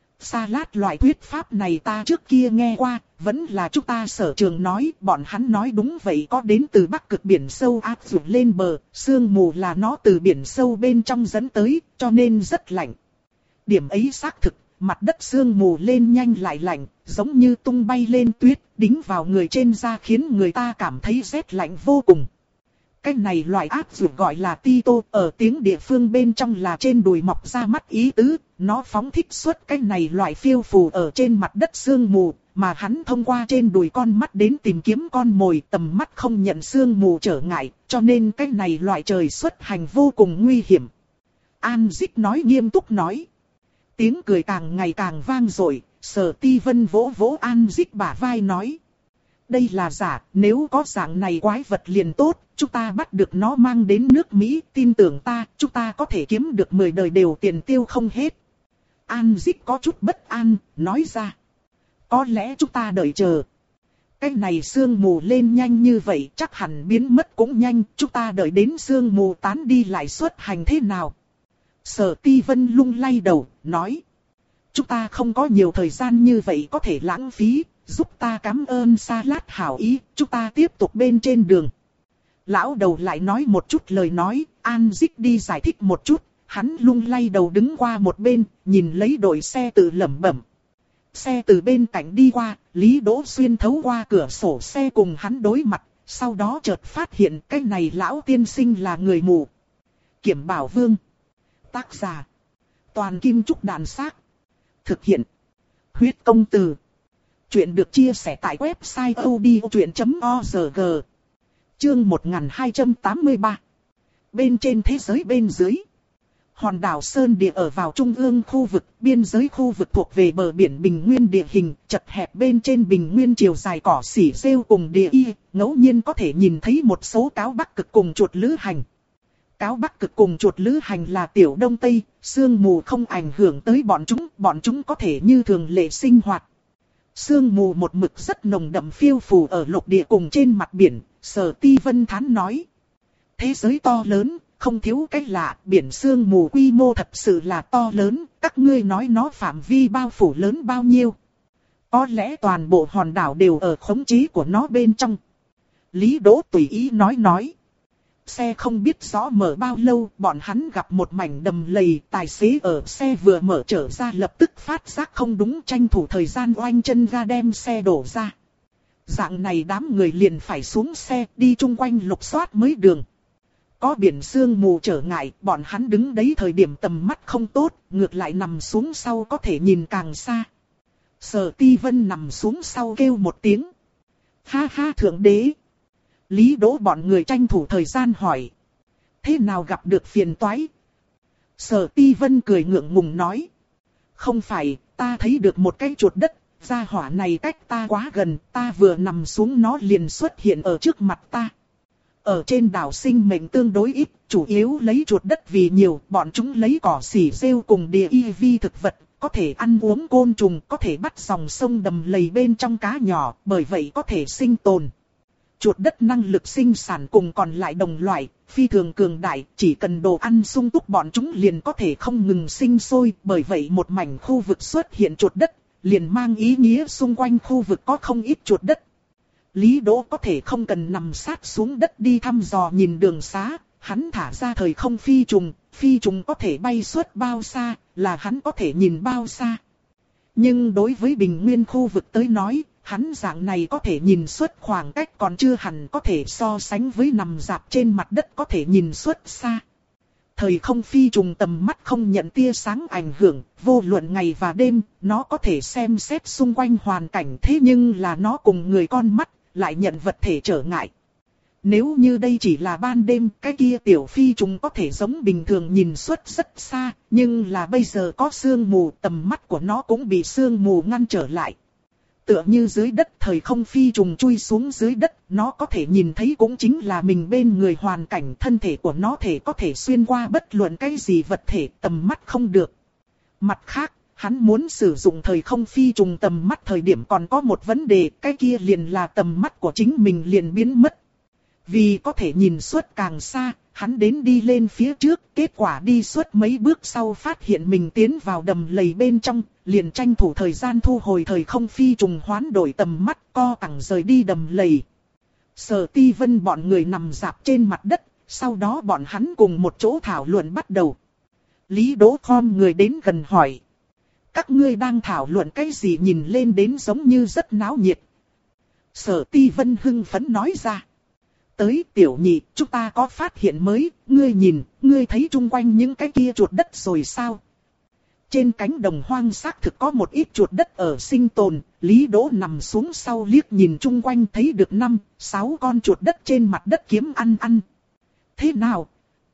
Sa Lát loại thuyết pháp này ta trước kia nghe qua, vẫn là chúng ta sở trường nói, bọn hắn nói đúng vậy, có đến từ Bắc Cực biển sâu áp dụng lên bờ, sương mù là nó từ biển sâu bên trong dẫn tới, cho nên rất lạnh. Điểm ấy xác thực, mặt đất sương mù lên nhanh lại lạnh, giống như tung bay lên tuyết, đính vào người trên da khiến người ta cảm thấy rét lạnh vô cùng. Cái này loại áp dụng gọi là Tito, ở tiếng địa phương bên trong là trên đùi mọc ra mắt ý tứ, nó phóng thích xuất cái này loại phiêu phù ở trên mặt đất sương mù, mà hắn thông qua trên đùi con mắt đến tìm kiếm con mồi, tầm mắt không nhận sương mù trở ngại, cho nên cái này loại trời xuất hành vô cùng nguy hiểm. An Dích nói nghiêm túc nói. Tiếng cười càng ngày càng vang dội, Sở Ti Vân vỗ vỗ An Dích bả vai nói. Đây là giả, nếu có dạng này quái vật liền tốt, chúng ta bắt được nó mang đến nước Mỹ, tin tưởng ta, chúng ta có thể kiếm được mười đời đều tiền tiêu không hết. An Dích có chút bất an, nói ra. Có lẽ chúng ta đợi chờ. Cái này sương mù lên nhanh như vậy chắc hẳn biến mất cũng nhanh, chúng ta đợi đến sương mù tán đi lại xuất hành thế nào. Sở Ti Vân lung lay đầu, nói. Chúng ta không có nhiều thời gian như vậy có thể lãng phí, giúp ta cảm ơn Sa Lát hảo ý, chúng ta tiếp tục bên trên đường. Lão đầu lại nói một chút lời nói, An Dích đi giải thích một chút, hắn lung lay đầu đứng qua một bên, nhìn lấy đội xe tự lẩm bẩm. Xe từ bên cạnh đi qua, Lý Đỗ xuyên thấu qua cửa sổ xe cùng hắn đối mặt, sau đó chợt phát hiện cái này lão tiên sinh là người mù. Kiểm Bảo Vương. Tác giả. Toàn Kim Trúc Đàn Xác. Thực hiện. Huyết Công Từ. Chuyện được chia sẻ tại website odchuyện chấm org. Chương một nghìn hai trăm tám mươi ba. Bên trên thế giới bên dưới. Hòn đảo Sơn Địa ở vào trung ương khu vực, biên giới khu vực thuộc về bờ biển bình nguyên địa hình, chật hẹp bên trên bình nguyên chiều dài cỏ xỉ rêu cùng địa y, ngẫu nhiên có thể nhìn thấy một số cáo Bắc Cực cùng chuột lữ hành. Cáo Bắc Cực cùng chuột lữ hành là tiểu đông tây, sương mù không ảnh hưởng tới bọn chúng, bọn chúng có thể như thường lệ sinh hoạt. Sương mù một mực rất nồng đậm phiêu phù ở lục địa cùng trên mặt biển, Sở Ti Vân thán nói. Thế giới to lớn, không thiếu cái lạ, biển sương mù quy mô thật sự là to lớn, các ngươi nói nó phạm vi bao phủ lớn bao nhiêu. Có lẽ toàn bộ hòn đảo đều ở khống chế của nó bên trong. Lý Đỗ tùy ý nói nói. Xe không biết rõ mở bao lâu, bọn hắn gặp một mảnh đầm lầy, tài xế ở xe vừa mở trở ra lập tức phát giác không đúng, tranh thủ thời gian oanh chân ga đem xe đổ ra. Dạng này đám người liền phải xuống xe, đi chung quanh lục soát mới đường. Có biển sương mù trở ngại, bọn hắn đứng đấy thời điểm tầm mắt không tốt, ngược lại nằm xuống sau có thể nhìn càng xa. Sở Ti Vân nằm xuống sau kêu một tiếng. Ha ha thượng đế. Lý Đỗ bọn người tranh thủ thời gian hỏi. Thế nào gặp được phiền toái? Sở Ti Vân cười ngượng ngùng nói. Không phải, ta thấy được một cái chuột đất, gia hỏa này cách ta quá gần, ta vừa nằm xuống nó liền xuất hiện ở trước mặt ta. Ở trên đảo sinh mệnh tương đối ít, chủ yếu lấy chuột đất vì nhiều, bọn chúng lấy cỏ xỉ rêu cùng địa y vi thực vật, có thể ăn uống côn trùng, có thể bắt dòng sông đầm lầy bên trong cá nhỏ, bởi vậy có thể sinh tồn. Chuột đất năng lực sinh sản cùng còn lại đồng loại, phi thường cường đại, chỉ cần đồ ăn sung túc bọn chúng liền có thể không ngừng sinh sôi, bởi vậy một mảnh khu vực xuất hiện chuột đất, liền mang ý nghĩa xung quanh khu vực có không ít chuột đất. Lý Đỗ có thể không cần nằm sát xuống đất đi thăm dò nhìn đường xá, hắn thả ra thời không phi trùng, phi trùng có thể bay suốt bao xa, là hắn có thể nhìn bao xa. Nhưng đối với bình nguyên khu vực tới nói, hắn dạng này có thể nhìn suốt khoảng cách còn chưa hẳn có thể so sánh với nằm rạp trên mặt đất có thể nhìn suốt xa. Thời không phi trùng tầm mắt không nhận tia sáng ảnh hưởng, vô luận ngày và đêm, nó có thể xem xét xung quanh hoàn cảnh, thế nhưng là nó cùng người con mắt, lại nhận vật thể trở ngại. Nếu như đây chỉ là ban đêm, cái kia tiểu phi trùng có thể giống bình thường nhìn suốt rất xa, nhưng là bây giờ có sương mù, tầm mắt của nó cũng bị sương mù ngăn trở lại. Tựa như dưới đất thời không phi trùng chui xuống dưới đất, nó có thể nhìn thấy cũng chính là mình bên người hoàn cảnh, thân thể của nó thể có thể xuyên qua bất luận cái gì vật thể, tầm mắt không được. Mặt khác, hắn muốn sử dụng thời không phi trùng tầm mắt thời điểm còn có một vấn đề, cái kia liền là tầm mắt của chính mình liền biến mất. Vì có thể nhìn suốt càng xa, hắn đến đi lên phía trước, kết quả đi suốt mấy bước sau phát hiện mình tiến vào đầm lầy bên trong, liền tranh thủ thời gian thu hồi thời không phi trùng hoán đổi tầm mắt, co cẳng rời đi đầm lầy. Sở Ti Vân bọn người nằm rạp trên mặt đất, sau đó bọn hắn cùng một chỗ thảo luận bắt đầu. Lý Đỗ khom người đến gần hỏi. Các ngươi đang thảo luận cái gì nhìn lên đến giống như rất náo nhiệt. Sở Ti Vân hưng phấn nói ra. Tới tiểu nhị, chúng ta có phát hiện mới, ngươi nhìn, ngươi thấy chung quanh những cái kia chuột đất rồi sao? Trên cánh đồng hoang xác thực có một ít chuột đất ở sinh tồn, Lý Đỗ nằm xuống sau liếc nhìn chung quanh thấy được năm, sáu con chuột đất trên mặt đất kiếm ăn ăn. Thế nào?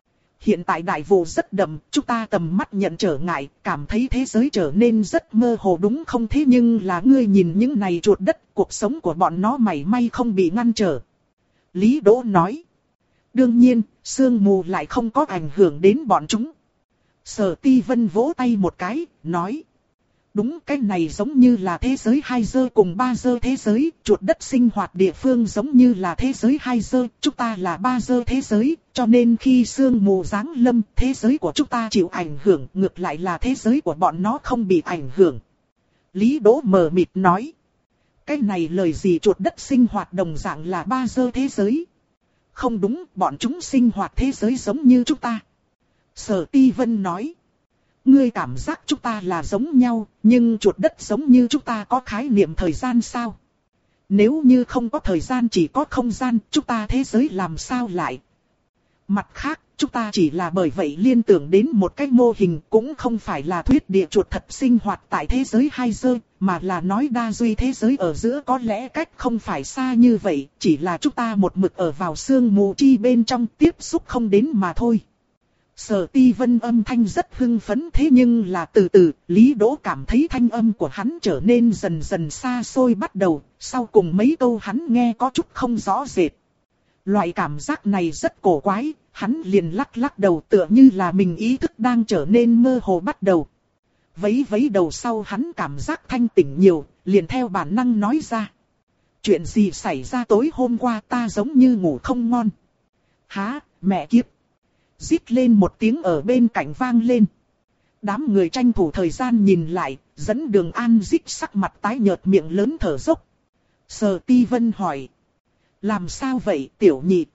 hiện tại đại vụ rất đậm, chúng ta tầm mắt nhận trở ngại, cảm thấy thế giới trở nên rất mơ hồ đúng không? Thế nhưng là ngươi nhìn những này chuột đất, cuộc sống của bọn nó mảy may không bị ngăn trở. Lý Đỗ nói. Đương nhiên, sương mù lại không có ảnh hưởng đến bọn chúng. Sở Ti Vân vỗ tay một cái, nói. Đúng, cái này giống như là thế giới hai giơ cùng ba giơ thế giới, chuột đất sinh hoạt địa phương giống như là thế giới hai giơ, chúng ta là ba giơ thế giới, cho nên khi sương mù giáng lâm, thế giới của chúng ta chịu ảnh hưởng, ngược lại là thế giới của bọn nó không bị ảnh hưởng. Lý Đỗ mờ mịt nói. Cái này lời gì chuột đất sinh hoạt đồng dạng là ba giơ thế giới? Không đúng, bọn chúng sinh hoạt thế giới giống như chúng ta. Sở Ti Vân nói. Ngươi cảm giác chúng ta là giống nhau, nhưng chuột đất giống như chúng ta có khái niệm thời gian sao? Nếu như không có thời gian chỉ có không gian, chúng ta thế giới làm sao lại? Mặt khác, chúng ta chỉ là bởi vậy liên tưởng đến một cái mô hình, cũng không phải là thuyết địa chuột thật sinh hoạt tại thế giới hai giơ, mà là nói đa duy thế giới ở giữa có lẽ cách không phải xa như vậy, chỉ là chúng ta một mực ở vào sương mù chi bên trong tiếp xúc không đến mà thôi. Sở Ti Vân âm thanh rất hưng phấn, thế nhưng là từ từ, Lý Đỗ cảm thấy thanh âm của hắn trở nên dần dần xa xôi bắt đầu, sau cùng mấy câu hắn nghe có chút không rõ rệt. Loại cảm giác này rất cổ quái, hắn liền lắc lắc đầu tựa như là mình ý thức đang trở nên mơ hồ bắt đầu. Vấy vấy đầu sau hắn cảm giác thanh tỉnh nhiều, liền theo bản năng nói ra. Chuyện gì xảy ra tối hôm qua ta giống như ngủ không ngon. Hả, mẹ kiếp. Rít lên một tiếng ở bên cạnh vang lên. Đám người tranh thủ thời gian nhìn lại, dẫn Đường An Dích sắc mặt tái nhợt miệng lớn thở dốc. Sở Ti Vân hỏi. Làm sao vậy tiểu nhị?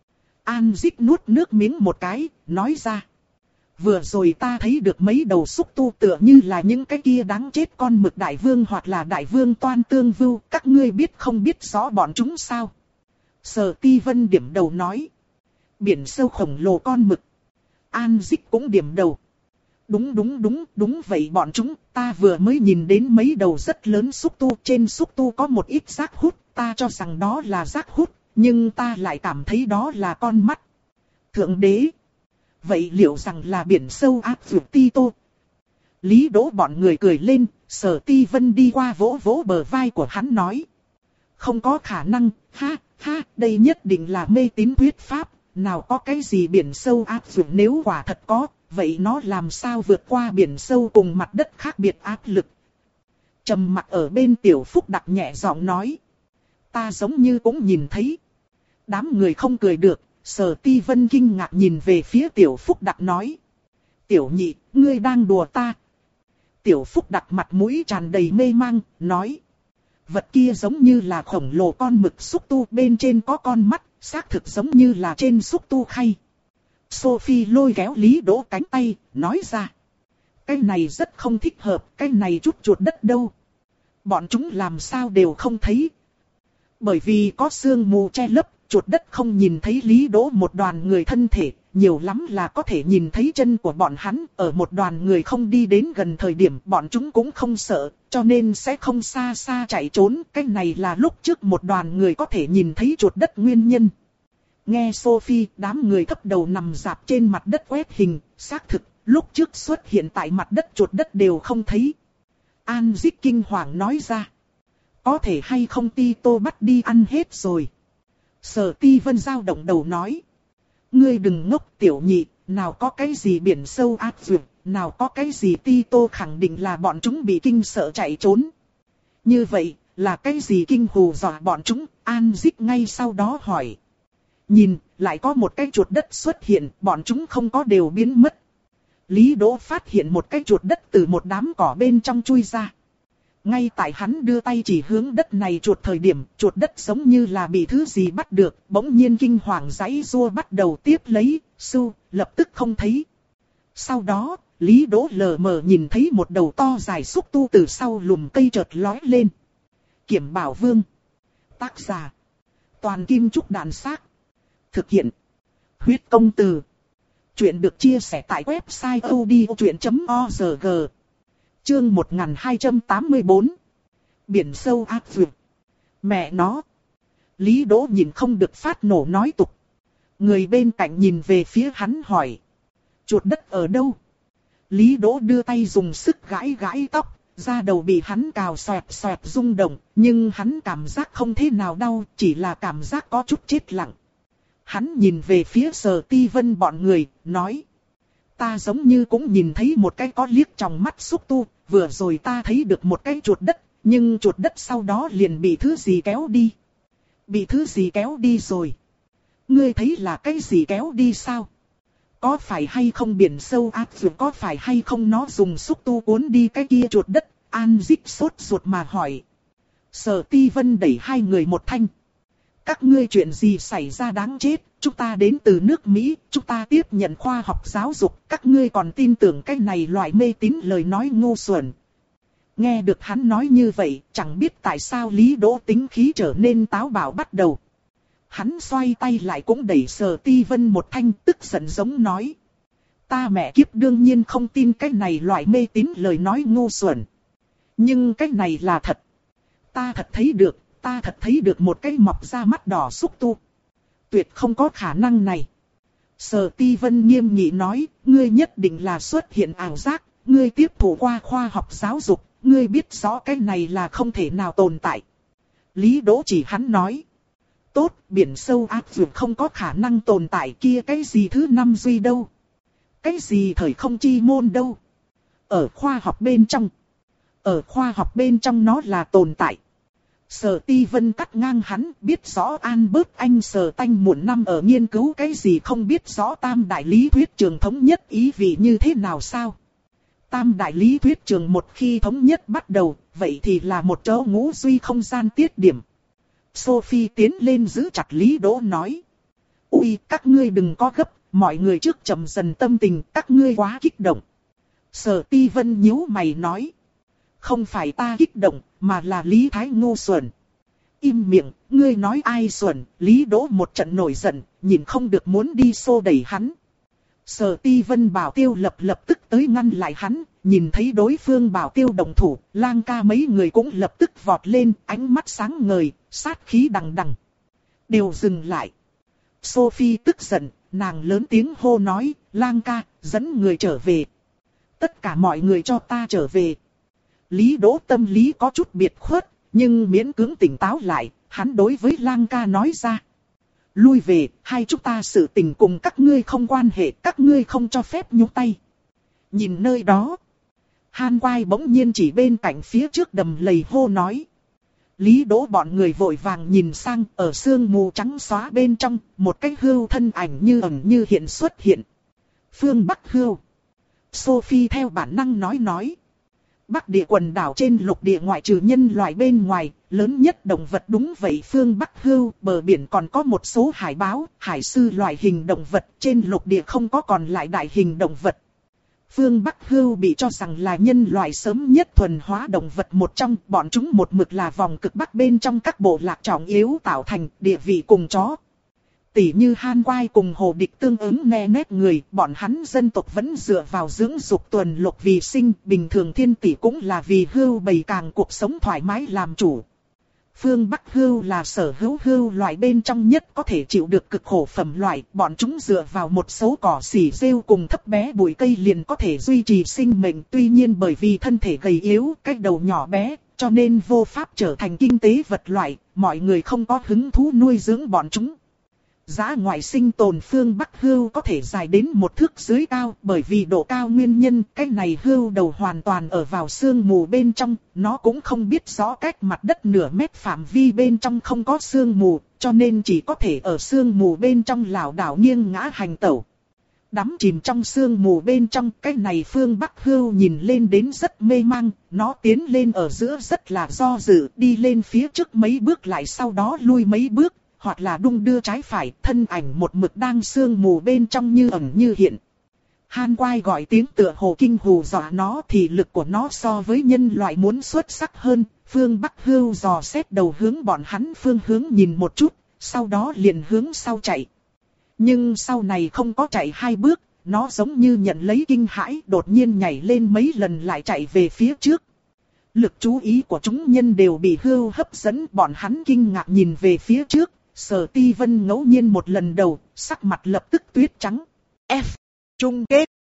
An Dích nuốt nước miếng một cái, nói ra. Vừa rồi ta thấy được mấy đầu xúc tu tựa như là những cái kia đáng chết con mực đại vương hoặc là đại vương toan tương vưu. Các ngươi biết không biết rõ bọn chúng sao? Sở Ti Vân điểm đầu nói. Biển sâu khổng lồ con mực. An Dích cũng điểm đầu. Đúng đúng đúng, đúng vậy bọn chúng, ta vừa mới nhìn đến mấy đầu rất lớn xúc tu, trên xúc tu có một ít rác hút, ta cho rằng đó là rác hút, nhưng ta lại cảm thấy đó là con mắt. Thượng đế! Vậy liệu rằng là biển sâu ác vượt ti tô? Lý Đỗ bọn người cười lên, Sở Ti Vân đi qua vỗ vỗ bờ vai của hắn nói. Không có khả năng, ha, ha, đây nhất định là mê tín thuyết pháp. Nào có cái gì biển sâu áp dụng nếu quả thật có, vậy nó làm sao vượt qua biển sâu cùng mặt đất khác biệt áp lực. Trầm mặc ở bên Tiểu Phúc Đặc nhẹ giọng nói. Ta giống như cũng nhìn thấy. Đám người không cười được, Sở Ti Vân kinh ngạc nhìn về phía Tiểu Phúc Đặc nói. Tiểu nhị, ngươi đang đùa ta. Tiểu Phúc Đặc mặt mũi tràn đầy mê mang, nói. Vật kia giống như là khổng lồ con mực xúc tu bên trên có con mắt. Xác thực giống như là trên xúc tu khay. Sophie lôi kéo Lý Đỗ cánh tay, nói ra. Cái này rất không thích hợp, cái này chút chuột đất đâu. Bọn chúng làm sao đều không thấy. Bởi vì có sương mù che lấp, chuột đất không nhìn thấy Lý Đỗ một đoàn người thân thể. Nhiều lắm là có thể nhìn thấy chân của bọn hắn. Ở một đoàn người không đi đến gần thời điểm bọn chúng cũng không sợ, cho nên sẽ không xa xa chạy trốn. Cái này là lúc trước một đoàn người có thể nhìn thấy chuột đất nguyên nhân. Nghe Sophie, đám người thấp đầu nằm dạp trên mặt đất quét hình, xác thực, lúc trước xuất hiện tại mặt đất chuột đất đều không thấy. An Dích kinh hoàng nói ra. Có thể hay không Ti Tô bắt đi ăn hết rồi. Sở Ti Vân dao động đầu nói. Ngươi đừng ngốc tiểu nhị, nào có cái gì biển sâu ác dược, nào có cái gì Ti Tô khẳng định là bọn chúng bị kinh sợ chạy trốn. Như vậy, là cái gì kinh hù dọa bọn chúng, An Dích ngay sau đó hỏi. Nhìn, lại có một cái chuột đất xuất hiện, bọn chúng không có đều biến mất. Lý Đỗ phát hiện một cái chuột đất từ một đám cỏ bên trong chui ra. Ngay tại hắn đưa tay chỉ hướng đất này chuột thời điểm, chuột đất giống như là bị thứ gì bắt được, bỗng nhiên kinh hoàng giãy giụa bắt đầu tiếp lấy, su, lập tức không thấy. Sau đó, Lý Đỗ lờ mờ nhìn thấy một đầu to dài xúc tu từ sau lùm cây chợt lói lên. Kiểm Bảo Vương. Tác giả. Toàn Kim Trúc Đàn Xác. Thực hiện. Huyết Công Từ. Chuyện được chia sẻ tại website odchuyện chấm org. Chương một nghìn hai trăm tám mươi tư. Biển sâu ác vượt. Mẹ nó. Lý Đỗ nhìn không được phát nổ nói tục. Người bên cạnh nhìn về phía hắn hỏi. Chuột đất ở đâu? Lý Đỗ đưa tay dùng sức gãi gãi tóc, da đầu bị hắn cào xoẹt xoẹt rung động, nhưng hắn cảm giác không thế nào đau, chỉ là cảm giác có chút chết lặng. Hắn nhìn về phía Sở Ti Vân bọn người, nói. Ta giống như cũng nhìn thấy một cái có liếc trong mắt xúc tu, vừa rồi ta thấy được một cái chuột đất, nhưng chuột đất sau đó liền bị thứ gì kéo đi. Bị thứ gì kéo đi rồi? Ngươi thấy là cái gì kéo đi sao? Có phải hay không biển sâu ác dược, có phải hay không nó dùng xúc tu cuốn đi cái kia chuột đất? An Dích sốt ruột mà hỏi. Sở Ti Vân đẩy hai người một thanh. Các ngươi chuyện gì xảy ra đáng chết, chúng ta đến từ nước Mỹ, chúng ta tiếp nhận khoa học giáo dục, các ngươi còn tin tưởng cái này loại mê tín lời nói ngu xuẩn. Nghe được hắn nói như vậy, chẳng biết tại sao Lý Đỗ tính khí trở nên táo bạo bắt đầu. Hắn xoay tay lại cũng đẩy Sở Ti Vân một thanh, tức giận giống nói. Ta mẹ kiếp đương nhiên không tin cái này loại mê tín lời nói ngu xuẩn. Nhưng cái này là thật. Ta thật thấy được, ta thật thấy được một cái mọc ra mắt đỏ xúc tu. Tuyệt không có khả năng này. Sở Ti Vân nghiêm nghị nói, ngươi nhất định là xuất hiện ảo giác, ngươi tiếp thụ qua khoa học giáo dục, ngươi biết rõ cái này là không thể nào tồn tại. Lý Đỗ chỉ hắn nói. Tốt, biển sâu ác dược không có khả năng tồn tại kia, cái gì thứ năm duy đâu? Cái gì thời không chi môn đâu? Ở khoa học bên trong. Ở khoa học bên trong nó là tồn tại. Sở Ti Vân cắt ngang hắn, biết rõ Albert Anh Sở tanh muộn năm ở nghiên cứu cái gì không biết rõ tam đại lý thuyết trường thống nhất ý vị như thế nào sao? Tam đại lý thuyết trường một khi thống nhất bắt đầu, vậy thì là một chỗ ngũ duy không gian tiết điểm. Sophie tiến lên giữ chặt Lý Đỗ nói. Ui, các ngươi đừng có gấp, mọi người trước chậm dần tâm tình, các ngươi quá kích động. Sở Ti Vân nhíu mày nói. Không phải ta kích động, mà là Lý Thái ngu xuẩn. Im miệng, ngươi nói ai xuẩn? Lý Đỗ một trận nổi giận, nhìn không được muốn đi xô đẩy hắn. Sở Ti Vân Bảo Tiêu lập lập tức tới ngăn lại hắn, nhìn thấy đối phương Bảo Tiêu đồng thủ, Lang Ca mấy người cũng lập tức vọt lên, ánh mắt sáng ngời, sát khí đằng đằng. Đều dừng lại. Sophie tức giận, nàng lớn tiếng hô nói, Lang Ca, dẫn người trở về. Tất cả mọi người cho ta trở về. Lý Đỗ tâm lý có chút biệt khuất, nhưng miễn cưỡng tỉnh táo lại, hắn đối với Lang Ca nói ra. Lui về, hai chúng ta sự tình cùng các ngươi không quan hệ, các ngươi không cho phép nhúc tay. Nhìn nơi đó. Han Quai bỗng nhiên chỉ bên cạnh phía trước đầm lầy hô nói. Lý Đỗ bọn người vội vàng nhìn sang, ở sương mù trắng xóa bên trong, một cái hươu thân ảnh như ẩn như hiện xuất hiện. Phương Bắc hươu. Sophie theo bản năng nói nói. Bắc địa quần đảo trên lục địa ngoại trừ nhân loại bên ngoài, lớn nhất động vật đúng vậy phương Bắc hươu, bờ biển còn có một số hải báo, hải sư loại hình động vật, trên lục địa không có còn lại đại hình động vật. Phương Bắc hươu bị cho rằng là nhân loại sớm nhất thuần hóa động vật một trong, bọn chúng một mực là vòng cực Bắc bên trong các bộ lạc trọng yếu tạo thành, địa vị cùng chó. Tỷ như Han Quai cùng Hồ Địch tương ứng ne nét người, bọn hắn dân tộc vẫn dựa vào dưỡng dục tuần lục vì sinh, bình thường thiên tỷ cũng là vì hươu bầy càng cuộc sống thoải mái làm chủ. Phương Bắc hươu là sở hữu hươu loại bên trong nhất có thể chịu được cực khổ phẩm loại, bọn chúng dựa vào một số cỏ xỉ rêu cùng thấp bé bụi cây liền có thể duy trì sinh mệnh, tuy nhiên bởi vì thân thể gầy yếu, cái đầu nhỏ bé, cho nên vô pháp trở thành kinh tế vật loại, mọi người không có hứng thú nuôi dưỡng bọn chúng. Giá ngoại sinh tồn phương Bắc hươu có thể dài đến một thước dưới cao, bởi vì độ cao nguyên nhân, cái này hươu đầu hoàn toàn ở vào sương mù bên trong, nó cũng không biết rõ cách mặt đất nửa mét phạm vi bên trong không có sương mù, cho nên chỉ có thể ở sương mù bên trong lảo đảo nghiêng ngã hành tẩu. Đắm chìm trong sương mù bên trong, cái này phương Bắc hươu nhìn lên đến rất mê mang, nó tiến lên ở giữa rất là do dự, đi lên phía trước mấy bước lại sau đó lui mấy bước. Hoặc là đung đưa trái phải, thân ảnh một mực đang sương mù bên trong như ẩn như hiện. Han Quai gọi tiếng tựa hồ kinh hù dọa nó, thì lực của nó so với nhân loại muốn xuất sắc hơn. Phương Bắc hươu dò xét đầu hướng bọn hắn phương hướng nhìn một chút, sau đó liền hướng sau chạy. Nhưng sau này không có chạy hai bước, nó giống như nhận lấy kinh hãi, đột nhiên nhảy lên mấy lần lại chạy về phía trước. Lực chú ý của chúng nhân đều bị hươu hấp dẫn, bọn hắn kinh ngạc nhìn về phía trước. Sở Ti Vân ngẫu nhiên một lần đầu, sắc mặt lập tức tuyết trắng. F. Chung kết.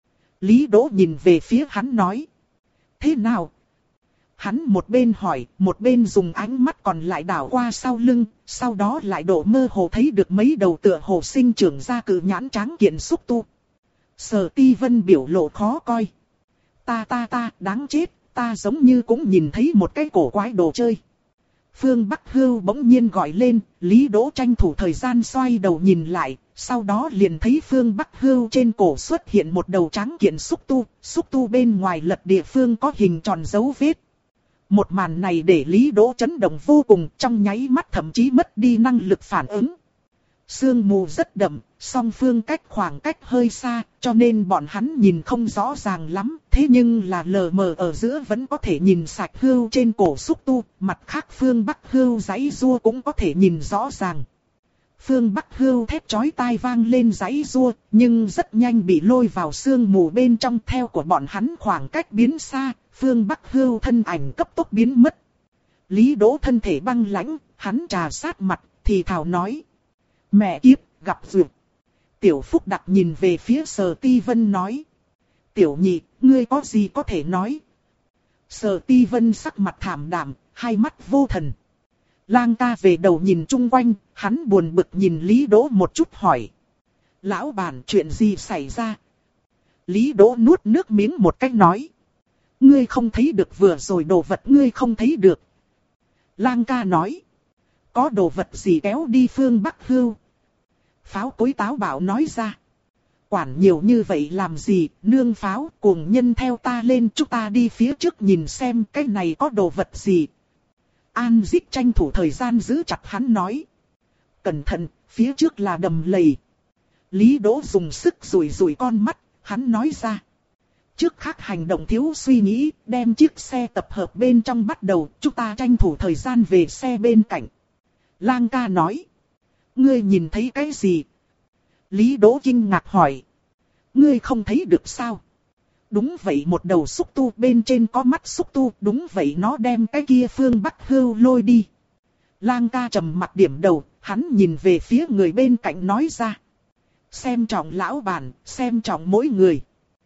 Lý Đỗ nhìn về phía hắn nói. Thế nào? Hắn một bên hỏi, một bên dùng ánh mắt còn lại đảo qua sau lưng, sau đó lại độ mơ hồ thấy được mấy đầu tựa hồ sinh trưởng ra cự nhãn tráng kiện xúc tu. Sở Ti Vân biểu lộ khó coi. Ta ta ta, đáng chết, ta giống như cũng nhìn thấy một cái cổ quái đồ chơi. Phương Bắc Hưu bỗng nhiên gọi lên, Lý Đỗ tranh thủ thời gian xoay đầu nhìn lại, sau đó liền thấy Phương Bắc Hưu trên cổ xuất hiện một đầu tráng kiện xúc tu, xúc tu bên ngoài lật địa phương có hình tròn dấu vết. Một màn này để Lý Đỗ chấn động vô cùng, trong nháy mắt thậm chí mất đi năng lực phản ứng. Sương mù rất đậm, song phương cách khoảng cách hơi xa, cho nên bọn hắn nhìn không rõ ràng lắm, thế nhưng là lờ mờ ở giữa vẫn có thể nhìn sạch hưu trên cổ xúc tu, mặt khác Phương Bắc Hưu giãy giụa cũng có thể nhìn rõ ràng. Phương Bắc Hưu thét chói tai vang lên giãy giụa, nhưng rất nhanh bị lôi vào sương mù bên trong theo của bọn hắn khoảng cách biến xa, Phương Bắc Hưu thân ảnh cấp tốc biến mất. Lý Đỗ thân thể băng lãnh, hắn trà sát mặt, thì thào nói. Mẹ kiếp, gặp duyệt. Tiểu Phúc Đặc nhìn về phía Sở Ti Vân nói. Tiểu nhị, ngươi có gì có thể nói? Sở Ti Vân sắc mặt thảm đạm, hai mắt vô thần. Lang ca về đầu nhìn chung quanh, hắn buồn bực nhìn Lý Đỗ một chút hỏi. Lão bản, chuyện gì xảy ra? Lý Đỗ nuốt nước miếng một cách nói. Ngươi không thấy được vừa rồi đồ vật ngươi không thấy được. Lang ca nói. Có đồ vật gì kéo đi Phương Bắc Hưu? Pháo cối táo bạo nói ra. Quản nhiều như vậy làm gì, nương pháo, cuồng nhân theo ta lên, chúng ta đi phía trước nhìn xem cái này có đồ vật gì. An Dích tranh thủ thời gian giữ chặt hắn nói. Cẩn thận, phía trước là đầm lầy. Lý Đỗ dùng sức rủi rủi con mắt, hắn nói ra. Trước khác hành động thiếu suy nghĩ, đem chiếc xe tập hợp bên trong bắt đầu, chúng ta tranh thủ thời gian về xe bên cạnh. Lang ca nói. Ngươi nhìn thấy cái gì? Lý Đỗ kinh ngạc hỏi. Ngươi không thấy được sao? Đúng vậy, một đầu xúc tu bên trên có mắt xúc tu, đúng vậy nó đem cái kia Phương Bắc Hưu lôi đi. Lang ca trầm mặt điểm đầu, hắn nhìn về phía người bên cạnh nói ra. Xem trọng lão bản, xem trọng mỗi người.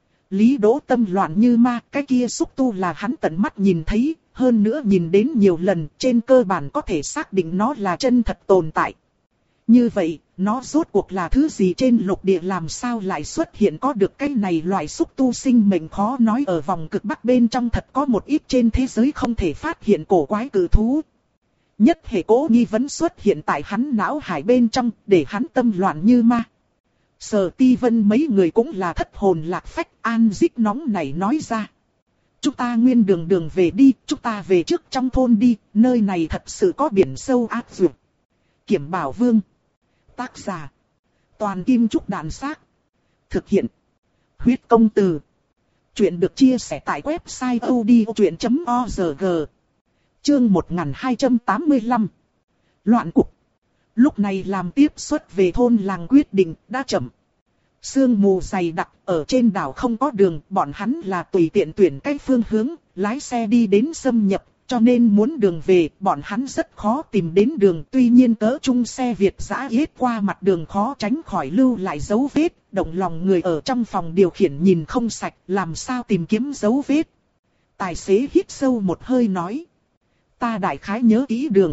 Lý Đỗ tâm loạn như ma, cái kia xúc tu là hắn tận mắt nhìn thấy, hơn nữa nhìn đến nhiều lần, trên cơ bản có thể xác định nó là chân thật tồn tại. Như vậy, nó rốt cuộc là thứ gì trên lục địa làm sao lại xuất hiện có được cái này loại xúc tu sinh mệnh khó nói ở vòng cực bắc bên trong thật có một ít trên thế giới không thể phát hiện cổ quái cử thú. Nhất hệ cố nghi vấn xuất hiện tại hắn não hải bên trong để hắn tâm loạn như ma. Sở Ti Vân mấy người cũng là thất hồn lạc phách. An Dích nóng này nói ra. Chúng ta nguyên đường đường về đi, chúng ta về trước trong thôn đi, nơi này thật sự có biển sâu ác dược. Kiểm Bảo Vương. Tác giả. Toàn Kim Trúc Đàn Xác. Thực hiện. Huyết Công Từ. Chuyện được chia sẻ tại website odchuyện chấm org. Chương một nghìn hai trăm tám mươi lăm. Loạn cục. Lúc này làm tiếp xuất về thôn làng quyết định đã chậm. Sương mù dày đặc, ở trên đảo không có đường, bọn hắn là tùy tiện tuyển cái phương hướng, lái xe đi đến xâm nhập, cho nên muốn đường về, bọn hắn rất khó tìm đến đường. Tuy nhiên cỡ chung xe Việt dã yết qua mặt đường khó tránh khỏi lưu lại dấu vết, động lòng người ở trong phòng điều khiển nhìn không sạch, làm sao tìm kiếm dấu vết. Tài xế hít sâu một hơi nói. Ta đại khái nhớ kỹ đường.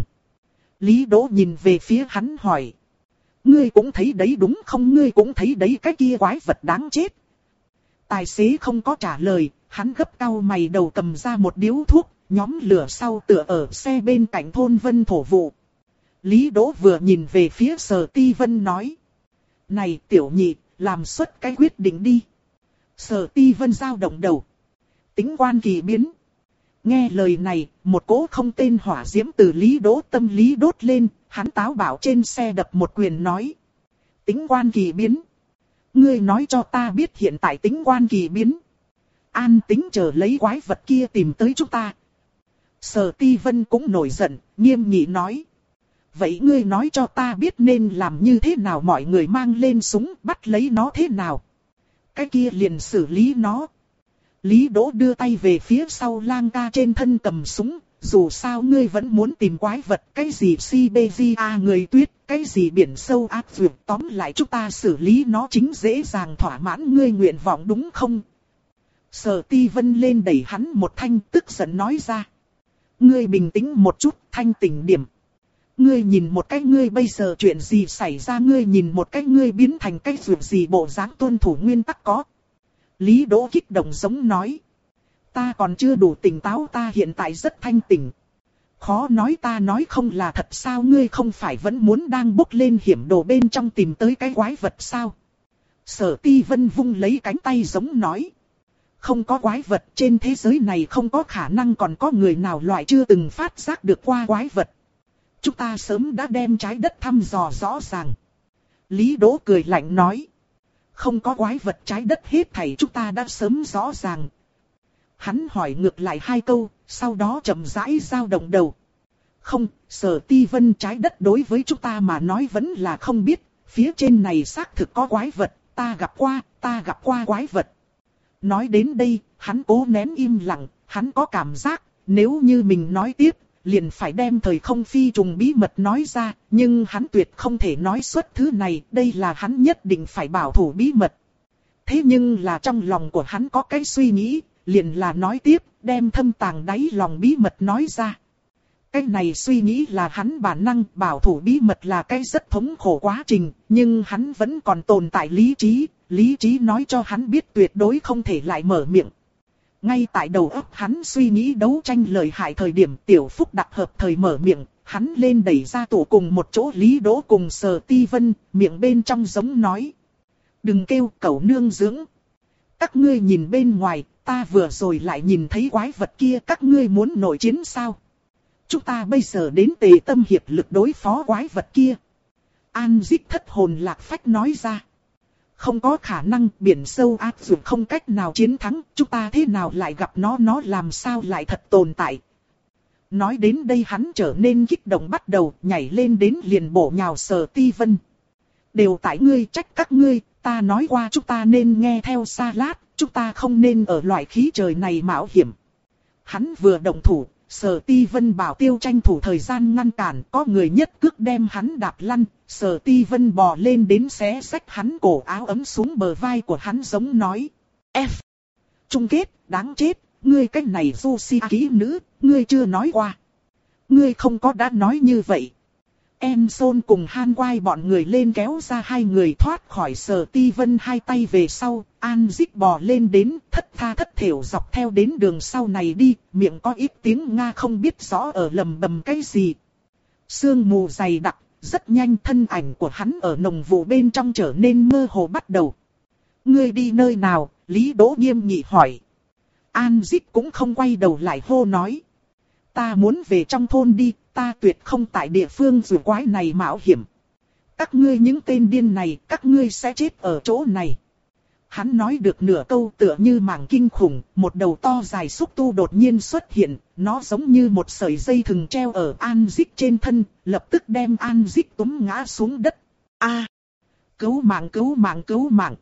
Lý Đỗ nhìn về phía hắn hỏi. Ngươi cũng thấy đấy đúng không? Ngươi cũng thấy đấy cái kia quái vật đáng chết. Tài xế không có trả lời, hắn gấp cau mày đầu cầm ra một điếu thuốc, nhóm lửa sau tựa ở xe bên cạnh thôn Vân thổ vụ. Lý Đỗ vừa nhìn về phía Sở Ti Vân nói. Này tiểu nhị, làm xuất cái quyết định đi. Sở Ti Vân dao động đầu. Tính quan kỳ biến. Nghe lời này, một cỗ không tên hỏa diễm từ Lý Đỗ tâm lý đốt lên, hắn táo bạo trên xe đập một quyền nói. Tính quan kỳ biến. Ngươi nói cho ta biết hiện tại tính quan kỳ biến. An tính chờ lấy quái vật kia tìm tới chúng ta. Sở Ti Vân cũng nổi giận, nghiêm nghị nói. Vậy ngươi nói cho ta biết nên làm như thế nào, mọi người mang lên súng bắt lấy nó thế nào. Cái kia liền xử lý nó. Lý Đỗ đưa tay về phía sau Lang ca trên thân cầm súng, dù sao ngươi vẫn muốn tìm quái vật, cái gì Siberia người tuyết, cái gì biển sâu ác dược, tóm lại chúng ta xử lý nó chính dễ dàng thỏa mãn ngươi nguyện vọng đúng không? Sở Ti Vân lên đẩy hắn một thanh, tức giận nói ra. Ngươi bình tĩnh một chút, thanh tỉnh điểm. Ngươi nhìn một cái ngươi bây giờ chuyện gì xảy ra, ngươi nhìn một cái ngươi biến thành cái ruột gì bộ dáng tuân thủ nguyên tắc có. Lý Đỗ kích động giống nói. Ta còn chưa đủ tỉnh táo, ta hiện tại rất thanh tỉnh. Khó nói ta nói không là thật sao, ngươi không phải vẫn muốn đang bốc lên hiểm đồ bên trong tìm tới cái quái vật sao? Sở Ti Vân vung lấy cánh tay giống nói. Không có quái vật, trên thế giới này không có khả năng còn có người nào loại chưa từng phát giác được qua quái vật. Chúng ta sớm đã đem trái đất thăm dò rõ ràng. Lý Đỗ cười lạnh nói. Không có quái vật, trái đất hết thảy chúng ta đã sớm rõ ràng. Hắn hỏi ngược lại hai câu, sau đó chậm rãi dao động đầu. Không, Sở Ti Vân, trái đất đối với chúng ta mà nói vẫn là không biết. Phía trên này xác thực có quái vật, ta gặp qua, ta gặp qua quái vật. Nói đến đây, hắn cố nén im lặng, hắn có cảm giác, nếu như mình nói tiếp, liền phải đem thời không phi trùng bí mật nói ra, nhưng hắn tuyệt không thể nói suốt thứ này, đây là hắn nhất định phải bảo thủ bí mật. Thế nhưng là trong lòng của hắn có cái suy nghĩ, liền là nói tiếp, đem thâm tàng đáy lòng bí mật nói ra. Cái này suy nghĩ là hắn bản năng, bảo thủ bí mật là cái rất thống khổ quá trình, nhưng hắn vẫn còn tồn tại lý trí, lý trí nói cho hắn biết tuyệt đối không thể lại mở miệng. Ngay tại đầu óc hắn suy nghĩ đấu tranh lợi hại thời điểm, Tiểu Phúc đặc hợp thời mở miệng, hắn lên đẩy ra tủ cùng một chỗ Lý Đỗ cùng Sở Ti Vân, miệng bên trong giống nói. Đừng kêu cẩu nương dưỡng. Các ngươi nhìn bên ngoài, ta vừa rồi lại nhìn thấy quái vật kia, các ngươi muốn nội chiến sao? Chúng ta bây giờ đến tề tâm hiệp lực đối phó quái vật kia. An Dích thất hồn lạc phách nói ra. Không có khả năng, biển sâu ác dụng không cách nào chiến thắng, chúng ta thế nào lại gặp nó, nó làm sao lại thật tồn tại. Nói đến đây hắn trở nên kích động bắt đầu, nhảy lên đến liền bổ nhào Sở Ti Vân. Đều tại ngươi, trách các ngươi, ta nói qua chúng ta nên nghe theo Sa Lát, chúng ta không nên ở loại khí trời này mạo hiểm. Hắn vừa động thủ, Sở Ti Vân bảo Tiêu tranh thủ thời gian ngăn cản, có người nhất cước đem hắn đạp lăn, Sở Ti Vân bò lên đến xé xách hắn cổ áo ấm xuống bờ vai của hắn giống nói. F. Chung kết, đáng chết, ngươi cái này du si kỹ nữ, ngươi chưa nói qua. Ngươi không có đã nói như vậy. Em Son cùng Han Quai bọn người lên kéo ra hai người thoát khỏi Sở Ti Vân hai tay về sau, An Dích bò lên đến, thất tha thất thểu dọc theo đến đường sau này đi, miệng có ít tiếng Nga không biết rõ ở lầm bầm cái gì. Sương mù dày đặc, rất nhanh thân ảnh của hắn ở nồng vụ bên trong trở nên mơ hồ bắt đầu. Ngươi đi nơi nào? Lý Đỗ nghiêm nghị hỏi. An Dích cũng không quay đầu lại hô nói. Ta muốn về trong thôn đi, ta tuyệt không tại địa phương rùa quái này mạo hiểm. Các ngươi những tên điên này, các ngươi sẽ chết ở chỗ này. Hắn nói được nửa câu tựa như mảng kinh khủng, một đầu to dài xúc tu đột nhiên xuất hiện, nó giống như một sợi dây thừng treo ở An Dích trên thân, lập tức đem An Dích túm ngã xuống đất. A, cứu mạng cứu mạng cứu mạng.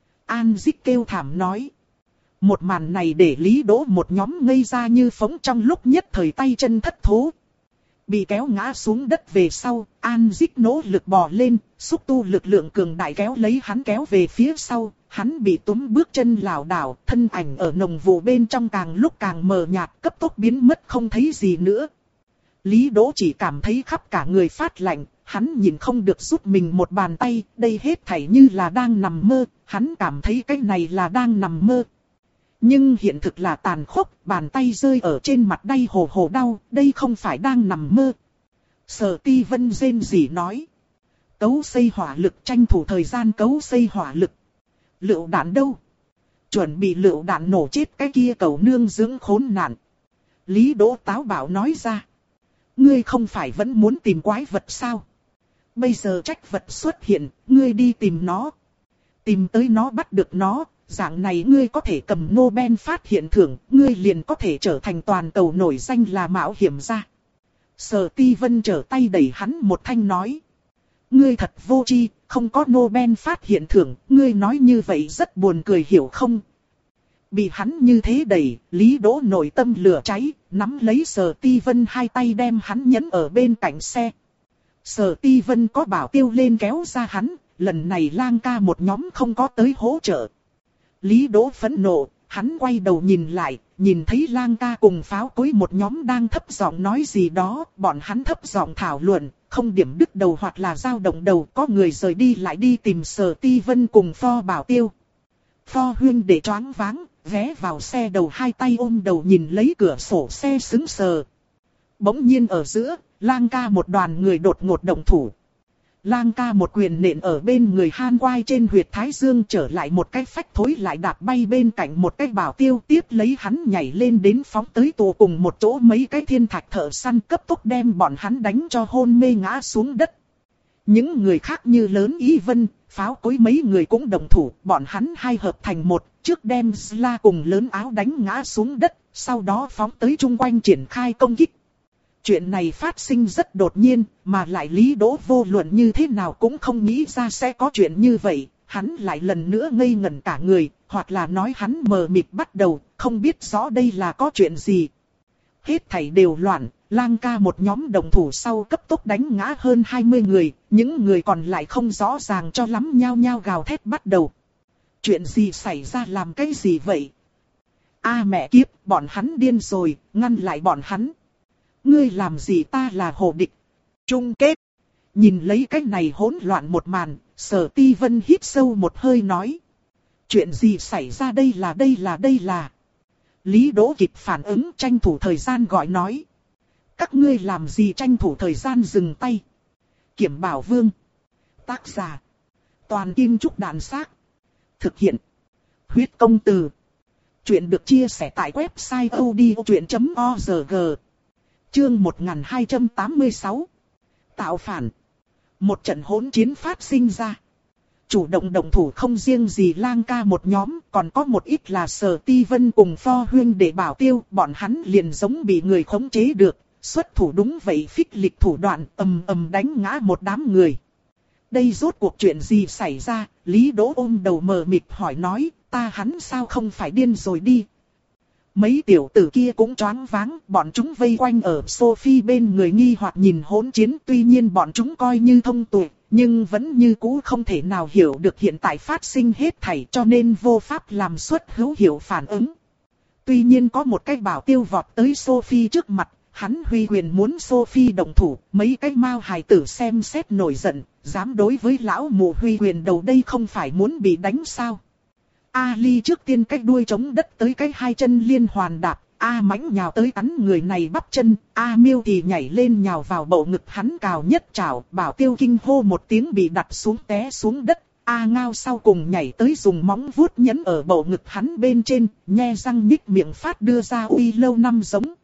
An Dích kêu thảm nói. Một màn này để Lý Đỗ một nhóm ngây ra như phóng trong lúc nhất thời tay chân thất thố. Bị kéo ngã xuống đất về sau, An Dích nỗ lực bò lên, xúc tu lực lượng cường đại kéo lấy hắn kéo về phía sau, hắn bị túm bước chân lảo đảo, thân ảnh ở nồng vụ bên trong càng lúc càng mờ nhạt, cấp tốc biến mất không thấy gì nữa. Lý Đỗ chỉ cảm thấy khắp cả người phát lạnh, hắn nhìn không được rút mình một bàn tay, đây hết thảy như là đang nằm mơ, hắn cảm thấy cái này là đang nằm mơ. Nhưng hiện thực là tàn khốc, bàn tay rơi ở trên mặt đay hồ hồ đau, đây không phải đang nằm mơ. Sở Ti Vân rên rỉ nói. Cấu xây hỏa lực, tranh thủ thời gian cấu xây hỏa lực. Lựu đạn đâu? Chuẩn bị lựu đạn nổ chết cái kia cẩu nương dưỡng khốn nạn. Lý Đỗ táo bạo nói ra. Ngươi không phải vẫn muốn tìm quái vật sao? Bây giờ trách vật xuất hiện, ngươi đi tìm nó. Tìm tới nó bắt được nó. Dạng này ngươi có thể cầm Nobel phát hiện thưởng, ngươi liền có thể trở thành toàn cầu nổi danh là mạo hiểm gia. Sở Ti Vân trở tay đẩy hắn một thanh nói. Ngươi thật vô tri, không có Nobel phát hiện thưởng, ngươi nói như vậy rất buồn cười hiểu không? Bị hắn như thế đẩy, Lý Đỗ nội tâm lửa cháy, nắm lấy Sở Ti Vân hai tay đem hắn nhấn ở bên cạnh xe. Sở Ti Vân có bảo tiêu lên kéo ra hắn, lần này lang ca một nhóm không có tới hỗ trợ. Lý Đỗ phẫn nộ, Hắn quay đầu nhìn lại, nhìn thấy Lang ca cùng pháo cối một nhóm đang thấp giọng nói gì đó, bọn hắn thấp giọng thảo luận, không điểm đứt đầu hoặc là dao động đầu, có người rời đi lại đi tìm Sở Ti Vân cùng Pho Bảo Tiêu. Pho Huyên để choáng váng, ghé vào xe đầu hai tay ôm đầu nhìn lấy cửa sổ xe sững sờ. Bỗng nhiên ở giữa, Lang ca một đoàn người đột ngột động thủ. Lang ca một quyền nện ở bên người Han Quai trên huyệt thái dương, trở lại một cái phách thối lại đạp bay bên cạnh một cái Bảo Tiêu, tiếp lấy hắn nhảy lên đến phóng tới tù cùng một chỗ mấy cái thiên thạch thợ săn, cấp tốc đem bọn hắn đánh cho hôn mê ngã xuống đất. Những người khác như Lớn Ý Vân, pháo cối mấy người cũng đồng thủ, bọn hắn hai hợp thành một, trước đem Sla cùng Lớn Áo đánh ngã xuống đất, sau đó phóng tới chung quanh triển khai công kích. Chuyện này phát sinh rất đột nhiên, mà lại Lý Đỗ vô luận như thế nào cũng không nghĩ ra sẽ có chuyện như vậy, hắn lại lần nữa ngây ngẩn cả người, hoặc là nói hắn mờ mịt bắt đầu, không biết rõ đây là có chuyện gì. Hết thảy đều loạn, Lang ca một nhóm đồng thủ sau cấp tốc đánh ngã hơn hai mươi người, những người còn lại không rõ ràng cho lắm nhao nhao gào thét bắt đầu. Chuyện gì xảy ra, làm cái gì vậy? A mẹ kiếp, bọn hắn điên rồi, ngăn lại bọn hắn. Ngươi làm gì, ta là hồ địch. Chung kết. Nhìn lấy cái này hỗn loạn một màn, Sở Ti Vân hít sâu một hơi nói. Chuyện gì xảy ra, đây là đây là đây là. Lý Đỗ kịp phản ứng, tranh thủ thời gian gọi nói. Các ngươi làm gì, tranh thủ thời gian dừng tay. Kiểm Bảo Vương. Tác giả. Toàn Kim Trúc Đàn Xác. Thực hiện. Huyết Công Từ. Chuyện được chia sẻ tại website odchuyện chấm org. Chương một nghìn hai trăm tám mươi sáu. Tạo phản. Một trận hỗn chiến phát sinh ra. Chủ động động thủ không riêng gì Lang ca một nhóm, còn có một ít là Sở Ti Vân cùng Pho Huyên để Bảo Tiêu, bọn hắn liền giống bị người khống chế được, xuất thủ đúng vậy phích lịch thủ đoạn, ầm ầm đánh ngã một đám người. Đây rốt cuộc chuyện gì xảy ra? Lý Đỗ ôm đầu mờ mịt hỏi nói, ta hắn sao không phải điên rồi đi. Mấy tiểu tử kia cũng choáng váng, bọn chúng vây quanh ở Sophie bên người nghi hoặc nhìn hỗn chiến, tuy nhiên bọn chúng coi như thông tuệ, nhưng vẫn như cũ không thể nào hiểu được hiện tại phát sinh hết thảy, cho nên vô pháp làm xuất hữu hiệu phản ứng. Tuy nhiên có một cái Bảo Tiêu vọt tới Sophie trước mặt, hắn huy quyền muốn Sophie động thủ, mấy cái mao hài tử xem xét nổi giận, dám đối với lão mù huy quyền đầu, đây không phải muốn bị đánh sao. Ali trước tiên cái đuôi chống đất tới cái hai chân liên hoàn đạp, A Mãnh nhào tới cắn người này bắp chân, A Miêu thì nhảy lên nhào vào bầu ngực hắn cào nhất chảo, Bảo Tiêu kinh hô một tiếng bị đặt xuống té xuống đất, A Ngao sau cùng nhảy tới dùng móng vuốt nhấn ở bầu ngực hắn bên trên, nhe răng nhích miệng phát đưa ra uy lâu năm giống.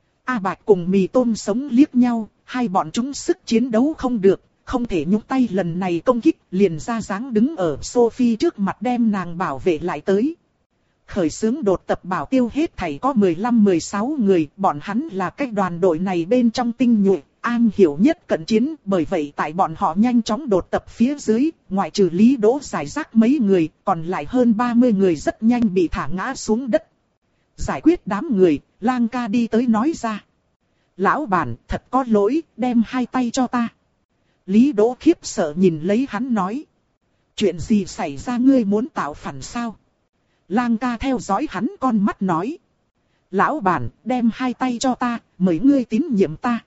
A Bạch cùng Mì Tôm sống liếc nhau, hai bọn chúng sức chiến đấu không được, không thể nhúc tay, lần này công kích liền ra dáng đứng ở Sophie trước mặt đem nàng bảo vệ lại tới. Khởi xướng đột tập Bảo Tiêu hết thảy có mười lăm mười sáu người, bọn hắn là cái đoàn đội này bên trong tinh nhuệ, am hiểu nhất cận chiến, bởi vậy tại bọn họ nhanh chóng đột tập phía dưới, ngoại trừ Lý Đỗ giải rác mấy người, còn lại hơn ba mươi người rất nhanh bị thả ngã xuống đất. Giải quyết đám người, Lang ca đi tới nói ra. Lão bản, thật có lỗi, đem hai tay cho ta. Lý Đỗ khiếp sợ nhìn lấy hắn nói. Chuyện gì xảy ra, ngươi muốn tạo phản sao? Lang ca theo dõi hắn con mắt nói. Lão bản, đem hai tay cho ta, mời ngươi tín nhiệm ta.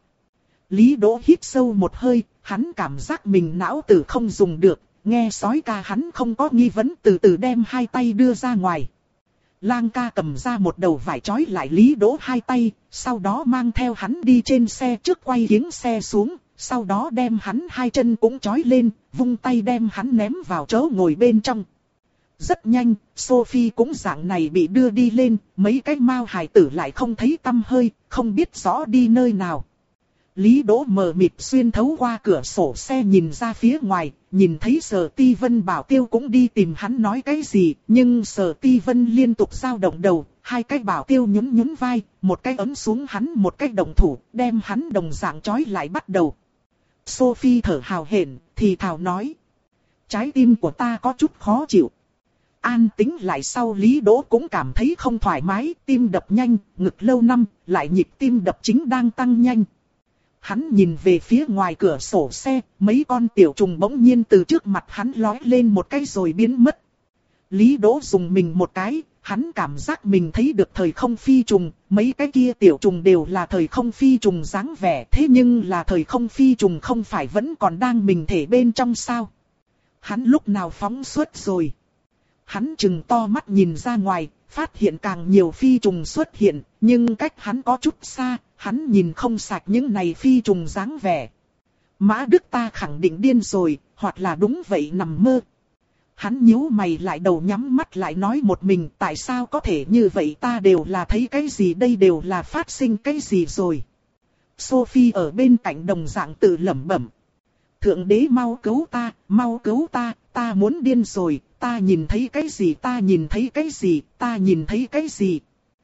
Lý Đỗ hít sâu một hơi, hắn cảm giác mình não tử không dùng được, nghe sói ca hắn không có nghi vấn, từ từ đem hai tay đưa ra ngoài. Lang ca cầm ra một đầu vải trói lại Lý Đỗ hai tay, sau đó mang theo hắn đi trên xe, trước quay kiếng xe xuống, sau đó đem hắn hai chân cũng trói lên, vung tay đem hắn ném vào chỗ ngồi bên trong. Rất nhanh, Sophie cũng dạng này bị đưa đi lên, mấy cái mao hài tử lại không thấy tăm hơi, không biết rõ đi nơi nào. Lý Đỗ mờ mịt xuyên thấu qua cửa sổ xe nhìn ra phía ngoài, nhìn thấy Sở Ti Vân Bảo Tiêu cũng đi tìm hắn nói cái gì, nhưng Sở Ti Vân liên tục dao động đầu, hai cái Bảo Tiêu nhún nhún vai, một cái ấm xuống hắn, một cái đồng thủ, đem hắn đồng dạng trói lại bắt đầu. Sophie thở hào hển, thì thào nói. Trái tim của ta có chút khó chịu. An tĩnh lại sau, Lý Đỗ cũng cảm thấy không thoải mái, tim đập nhanh, ngực lâu năm, lại nhịp tim đập chính đang tăng nhanh. Hắn nhìn về phía ngoài cửa sổ xe, mấy con tiểu trùng bỗng nhiên từ trước mặt hắn lói lên một cái rồi biến mất. Lý Đỗ dùng mình một cái, hắn cảm giác mình thấy được thời không phi trùng, mấy cái kia tiểu trùng đều là thời không phi trùng dáng vẻ, thế nhưng là thời không phi trùng không phải vẫn còn đang mình thể bên trong sao? Hắn lúc nào phóng xuất rồi? Hắn trừng to mắt nhìn ra ngoài, phát hiện càng nhiều phi trùng xuất hiện, nhưng cách hắn có chút xa, hắn nhìn không sạch những này phi trùng dáng vẻ. Mã Đức ta khẳng định điên rồi, hoặc là đúng vậy nằm mơ. Hắn nhíu mày lại đầu nhắm mắt lại nói một mình, tại sao có thể như vậy, ta đều là thấy cái gì, đây đều là phát sinh cái gì rồi. Sophie ở bên cạnh đồng dạng tự lẩm bẩm. Thượng đế mau cứu ta, mau cứu ta, ta muốn điên rồi, ta nhìn thấy cái gì, ta nhìn thấy cái gì, ta nhìn thấy cái gì.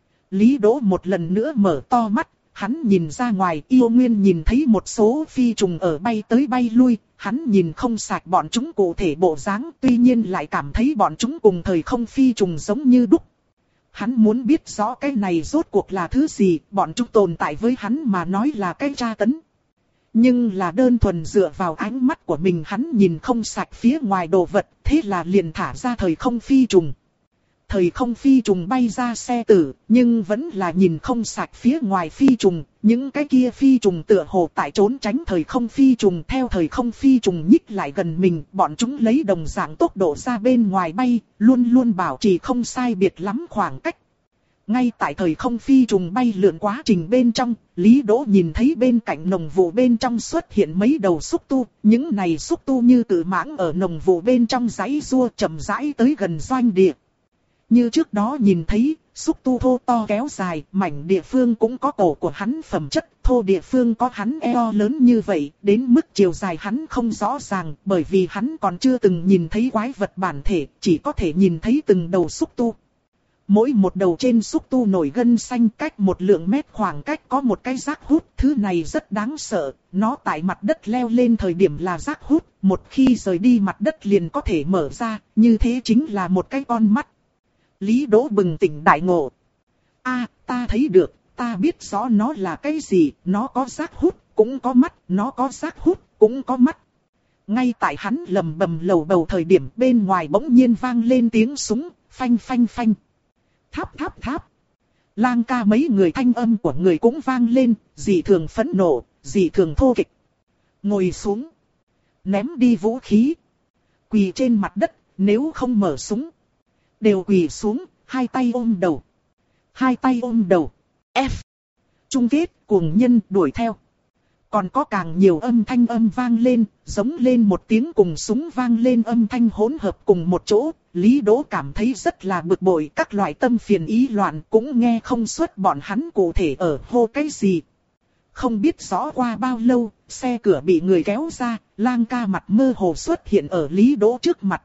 Lý Đỗ một lần nữa mở to mắt, hắn nhìn ra ngoài, Yêu Nguyên nhìn thấy một số phi trùng ở bay tới bay lui, hắn nhìn không sạch bọn chúng cụ thể bộ dáng, tuy nhiên lại cảm thấy bọn chúng cùng thời không phi trùng giống như đúc. Hắn muốn biết rõ cái này rốt cuộc là thứ gì, bọn chúng tồn tại với hắn mà nói là cái tra tấn. Nhưng là đơn thuần dựa vào ánh mắt của mình, hắn nhìn không sạch phía ngoài đồ vật, thế là liền thả ra thời không phi trùng. Thời không phi trùng bay ra xe tử, nhưng vẫn là nhìn không sạch phía ngoài phi trùng, những cái kia phi trùng tựa hồ tại trốn tránh thời không phi trùng, theo thời không phi trùng nhích lại gần mình, bọn chúng lấy đồng dạng tốc độ ra bên ngoài bay, luôn luôn bảo trì không sai biệt lắm khoảng cách. Ngay tại thời không phi trùng bay lượn quá trình bên trong, Lý Đỗ nhìn thấy bên cạnh nồng vụ bên trong xuất hiện mấy đầu xúc tu, những này xúc tu như cự mãng ở nồng vụ bên trong giãy giụa chậm rãi tới gần doanh địa. Như trước đó nhìn thấy, xúc tu thô to kéo dài, mảnh địa phương cũng có cổ của hắn phẩm chất, thô địa phương có hắn eo lớn như vậy, đến mức chiều dài hắn không rõ ràng, bởi vì hắn còn chưa từng nhìn thấy quái vật bản thể, chỉ có thể nhìn thấy từng đầu xúc tu. Mỗi một đầu trên xúc tu nổi gân xanh, cách một lượng mét khoảng cách có một cái rác hút, thứ này rất đáng sợ, nó tại mặt đất leo lên thời điểm là rác hút, một khi rời đi mặt đất liền có thể mở ra, như thế chính là một cái con mắt. Lý Đỗ bừng tỉnh đại ngộ. A, ta thấy được, ta biết rõ nó là cái gì, nó có rác hút, cũng có mắt, nó có rác hút, cũng có mắt. Ngay tại hắn lầm bầm lầu bầu thời điểm, bên ngoài bỗng nhiên vang lên tiếng súng, phanh phanh phanh. Tháp tháp tháp. Lang ca mấy người thanh âm của người cũng vang lên, dị thường phẫn nộ, dị thường thô kịch. Ngồi xuống. Ném đi vũ khí. Quỳ trên mặt đất, nếu không mở súng. Đều quỳ xuống, hai tay ôm đầu. Hai tay ôm đầu. F. Chung kết, cuồng nhân đuổi theo. Còn có càng nhiều âm thanh âm vang lên, giống lên một tiếng cùng súng vang lên âm thanh hỗn hợp cùng một chỗ. Lý Đỗ cảm thấy rất là bực bội, các loại tâm phiền ý loạn cũng nghe không xuất bọn hắn cụ thể ở hô cái gì. Không biết rõ qua bao lâu, xe cửa bị người kéo ra, Lang ca mặt mơ hồ xuất hiện ở Lý Đỗ trước mặt.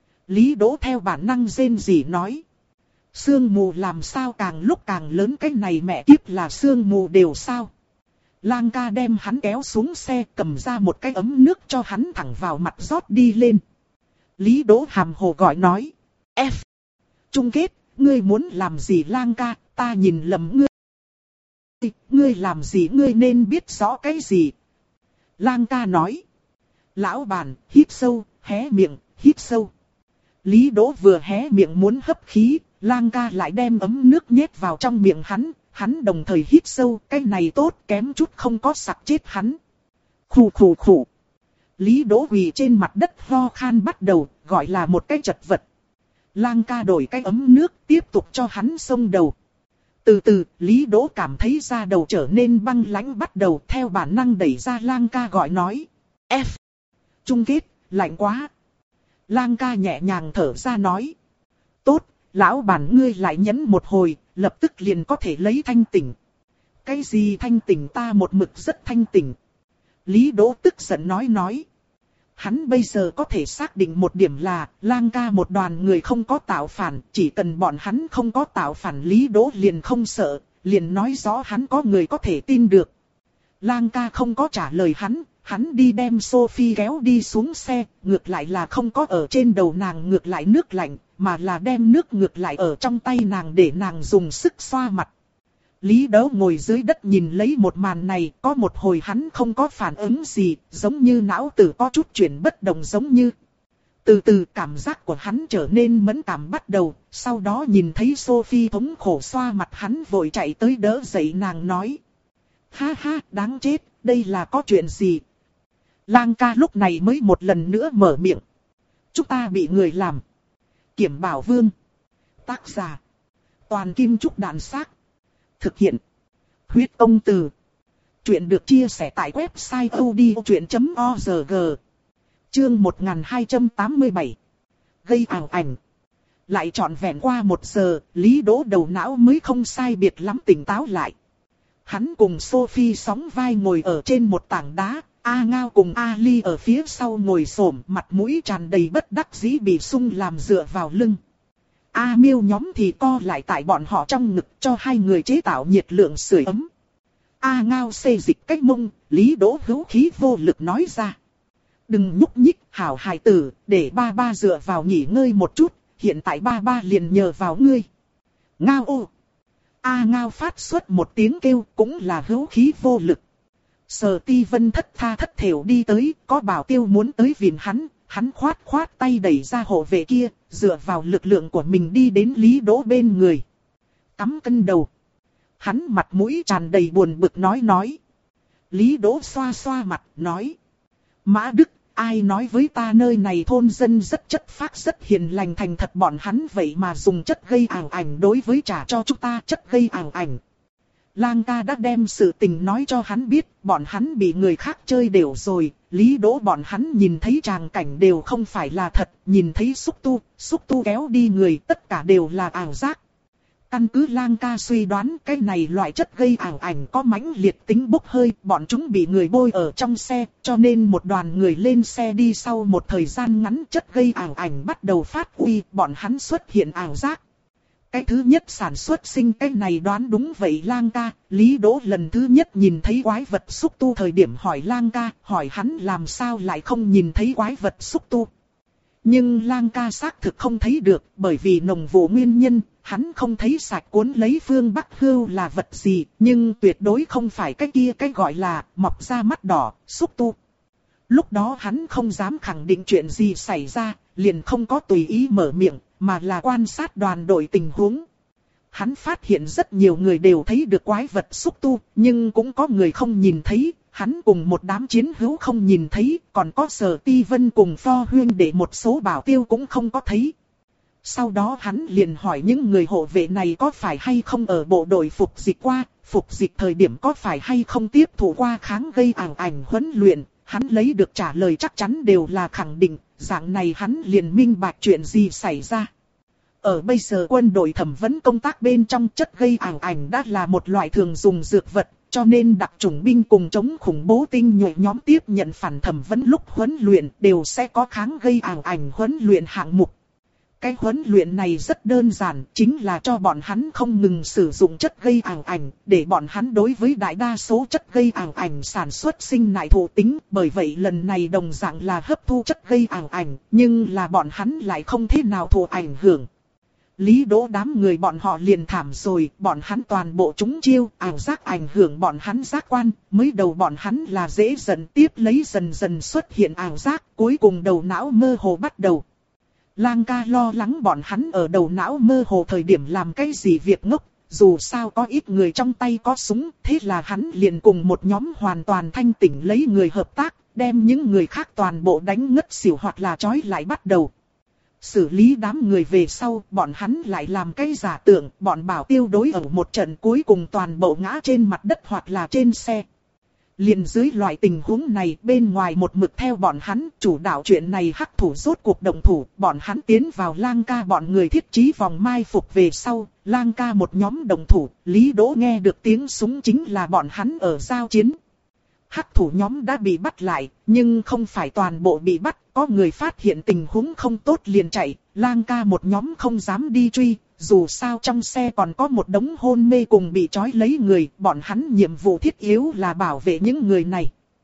Lý Đỗ theo bản năng rên rỉ nói. Sương mù làm sao càng lúc càng lớn, cái này mẹ kiếp là sương mù đều sao. Lang ca đem hắn kéo xuống xe, cầm ra một cái ấm nước cho hắn thẳng vào mặt rót đi lên. Lý Đỗ hàm hồ gọi nói. F. Chung kết, ngươi muốn làm gì Lang ca, ta nhìn lầm ngươi. Ngươi làm gì, ngươi nên biết rõ cái gì. Lang ca nói. Lão bản, hít sâu, hé miệng, hít sâu. Lý Đỗ vừa hé miệng muốn hấp khí, Lang ca lại đem ấm nước nhét vào trong miệng hắn. Hắn đồng thời hít sâu, cái này tốt, kém chút không có sặc chết hắn. Khủ khủ khủ. Lý Đỗ quỳ trên mặt đất ho khan bắt đầu, gọi là một cái chật vật. Lang ca đổi cái ấm nước, tiếp tục cho hắn xông đầu. Từ từ, Lý Đỗ cảm thấy da đầu trở nên băng lãnh bắt đầu, theo bản năng đẩy ra Lang ca gọi nói. F. Chung kết, lạnh quá. Lang ca nhẹ nhàng thở ra nói. Tốt, lão bản ngươi lại nhấn một hồi, lập tức liền có thể lấy thanh tỉnh. Cái gì thanh tỉnh, ta một mực rất thanh tỉnh. Lý Đỗ tức giận nói nói. Hắn bây giờ có thể xác định một điểm là, Lang ca một đoàn người không có tạo phản, chỉ cần bọn hắn không có tạo phản Lý Đỗ liền không sợ, liền nói rõ hắn có người có thể tin được. Lang ca không có trả lời hắn, hắn đi đem Sophie kéo đi xuống xe, ngược lại là không có ở trên đầu nàng ngược lại nước lạnh, mà là đem nước ngược lại ở trong tay nàng để nàng dùng sức xoa mặt. Lý Đỗ ngồi dưới đất nhìn lấy một màn này, có một hồi hắn không có phản ứng gì, giống như não tử có chút chuyển bất động giống như. Từ từ cảm giác của hắn trở nên mẫn cảm bắt đầu, sau đó nhìn thấy Sophie thống khổ xoa mặt hắn vội chạy tới đỡ dậy nàng nói. Ha ha, đáng chết, đây là có chuyện gì? Lang ca lúc này mới một lần nữa mở miệng. Chúng ta bị người làm. Kiểm Bảo Vương. Tác giả. Toàn Kim Trúc Đạn Xác. Thực hiện. Huyết Công Từ. Chuyện được chia sẻ tại website odchuyện chấm org. Chương một nghìn hai trăm tám mươi bảy. Gây ảo ảnh. Lại trọn vẹn qua một giờ, Lý Đỗ đầu não mới không sai biệt lắm tỉnh táo lại. Hắn cùng Sophie sóng vai ngồi ở trên một tảng đá, A Ngao cùng A Ly ở phía sau ngồi xổm, mặt mũi tràn đầy bất đắc dĩ bị sung làm dựa vào lưng. A Miêu nhóm thì co lại tại bọn họ trong ngực cho hai người chế tạo nhiệt lượng sưởi ấm. A Ngao xê dịch cách mông, Lý Đỗ hữu khí vô lực nói ra. Đừng nhúc nhích, hảo hài tử, để ba ba dựa vào nghỉ ngơi một chút, hiện tại ba ba liền nhờ vào ngươi. Ngao ô! A Ngao phát xuất một tiếng kêu cũng là hữu khí vô lực. Sở Ti Vân thất tha thất thểu đi tới, có bảo tiêu muốn tới viện hắn, hắn khoát khoát tay đẩy ra hộ vệ kia, dựa vào lực lượng của mình đi đến Lý Đỗ bên người. Cắm cân đầu. Hắn mặt mũi tràn đầy buồn bực nói nói. Lý Đỗ xoa xoa mặt, nói. Mã Đức, ai nói với ta nơi này thôn dân rất chất phác rất hiền lành thành thật bọn hắn vậy mà dùng chất gây ảo ảnh đối với trả cho chúng ta chất gây ảo ảnh. Lang ca đã đem sự tình nói cho hắn biết, bọn hắn bị người khác chơi đều rồi, Lý Đỗ bọn hắn nhìn thấy tràng cảnh đều không phải là thật, nhìn thấy xúc tu, xúc tu kéo đi người tất cả đều là ảo giác. Căn cứ Lang ca suy đoán cái này loại chất gây ảo ảnh có mãnh liệt tính bốc hơi, bọn chúng bị người bôi ở trong xe, cho nên một đoàn người lên xe đi sau một thời gian ngắn chất gây ảo ảnh bắt đầu phát uy, bọn hắn xuất hiện ảo giác. Cái thứ nhất sản xuất sinh cái này đoán đúng vậy Lang ca, Lý Đỗ lần thứ nhất nhìn thấy quái vật xúc tu thời điểm hỏi Lang ca, hỏi hắn làm sao lại không nhìn thấy quái vật xúc tu. Nhưng Lang ca xác thực không thấy được, bởi vì nồng vụ nguyên nhân, hắn không thấy sạch cuốn lấy phương Bắc hưu là vật gì, nhưng tuyệt đối không phải cái kia cái gọi là mọc ra mắt đỏ, xúc tu. Lúc đó hắn không dám khẳng định chuyện gì xảy ra, liền không có tùy ý mở miệng, mà là quan sát đoàn đội tình huống. Hắn phát hiện rất nhiều người đều thấy được quái vật xúc tu, nhưng cũng có người không nhìn thấy, hắn cùng một đám chiến hữu không nhìn thấy, còn có Sở Ti Vân cùng Pho Huyên để một số bảo tiêu cũng không có thấy. Sau đó hắn liền hỏi những người hộ vệ này có phải hay không ở bộ đội phục dịch qua, phục dịch thời điểm có phải hay không tiếp thụ qua kháng gây ảo ảnh huấn luyện, hắn lấy được trả lời chắc chắn đều là khẳng định, dạng này hắn liền minh bạch chuyện gì xảy ra. Ở bây giờ quân đội thẩm vấn công tác bên trong chất gây ảo ảnh đã là một loại thường dùng dược vật, cho nên đặc chủng binh cùng chống khủng bố tinh nhuệ nhóm tiếp nhận phản thẩm vấn lúc huấn luyện đều sẽ có kháng gây ảo ảnh huấn luyện hạng mục. Cái huấn luyện này rất đơn giản, chính là cho bọn hắn không ngừng sử dụng chất gây ảo ảnh, để bọn hắn đối với đại đa số chất gây ảo ảnh sản xuất sinh nại thụ tính, bởi vậy lần này đồng dạng là hấp thu chất gây ảo ảnh, nhưng là bọn hắn lại không thế nào thụ ảnh hưởng. Lý Đỗ đám người bọn họ liền thảm rồi, bọn hắn toàn bộ trúng chiêu, ảo giác ảnh hưởng bọn hắn giác quan, mới đầu bọn hắn là dễ dần tiếp lấy dần dần xuất hiện ảo giác, cuối cùng đầu não mơ hồ bắt đầu. Lang ca lo lắng bọn hắn ở đầu não mơ hồ thời điểm làm cái gì việc ngốc, dù sao có ít người trong tay có súng, thế là hắn liền cùng một nhóm hoàn toàn thanh tỉnh lấy người hợp tác, đem những người khác toàn bộ đánh ngất xỉu hoặc là trói lại bắt đầu. Xử lý đám người về sau, bọn hắn lại làm cái giả tưởng, bọn bảo tiêu đối ở một trận cuối cùng toàn bộ ngã trên mặt đất hoặc là trên xe. Liền dưới loại tình huống này, bên ngoài một mực theo bọn hắn, chủ đạo chuyện này hắc thủ rốt cuộc động thủ, bọn hắn tiến vào Lang ca bọn người thiết trí vòng mai phục về sau, Lang ca một nhóm động thủ, Lý Đỗ nghe được tiếng súng chính là bọn hắn ở giao chiến. Hắc thủ nhóm đã bị bắt lại, nhưng không phải toàn bộ bị bắt, có người phát hiện tình huống không tốt liền chạy, Lang ca một nhóm không dám đi truy, dù sao trong xe còn có một đống hôn mê cùng bị trói lấy người, bọn hắn nhiệm vụ thiết yếu là bảo vệ những người này.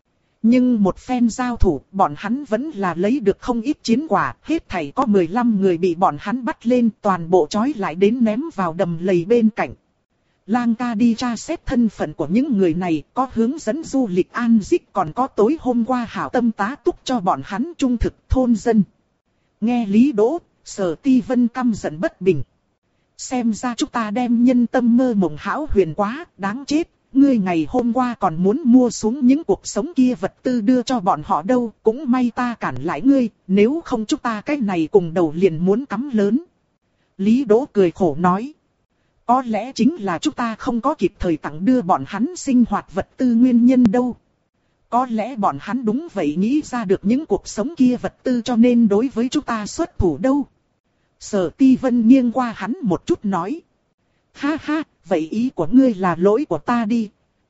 Nhưng một phen giao thủ, bọn hắn vẫn là lấy được không ít chiến quả, hết thảy có mười lăm người bị bọn hắn bắt lên, toàn bộ trói lại đến ném vào đầm lầy bên cạnh. Lang ca đi tra xét thân phận của những người này, có hướng dẫn du lịch An Dích, còn có tối hôm qua hảo tâm tá túc cho bọn hắn trung thực thôn dân. Nghe Lý Đỗ, Sở Ti Vân căm giận bất bình. Xem ra chúng ta đem nhân tâm mơ mộng hão huyền quá, đáng chết. Ngươi ngày hôm qua còn muốn mua xuống những cuộc sống kia vật tư đưa cho bọn họ đâu, cũng may ta cản lại ngươi, nếu không chúng ta cái này cùng đầu liền muốn cắm lớn. Lý Đỗ cười khổ nói. Có lẽ chính là chúng ta không có kịp thời tặng đưa bọn hắn sinh hoạt vật tư nguyên nhân đâu. Có lẽ bọn hắn đúng vậy nghĩ ra được những cuộc sống kia vật tư cho nên đối với chúng ta xuất thủ đâu. Sở Ti Vân nghiêng qua hắn một chút nói. Ha ha, vậy ý của ngươi là lỗi của ta đi.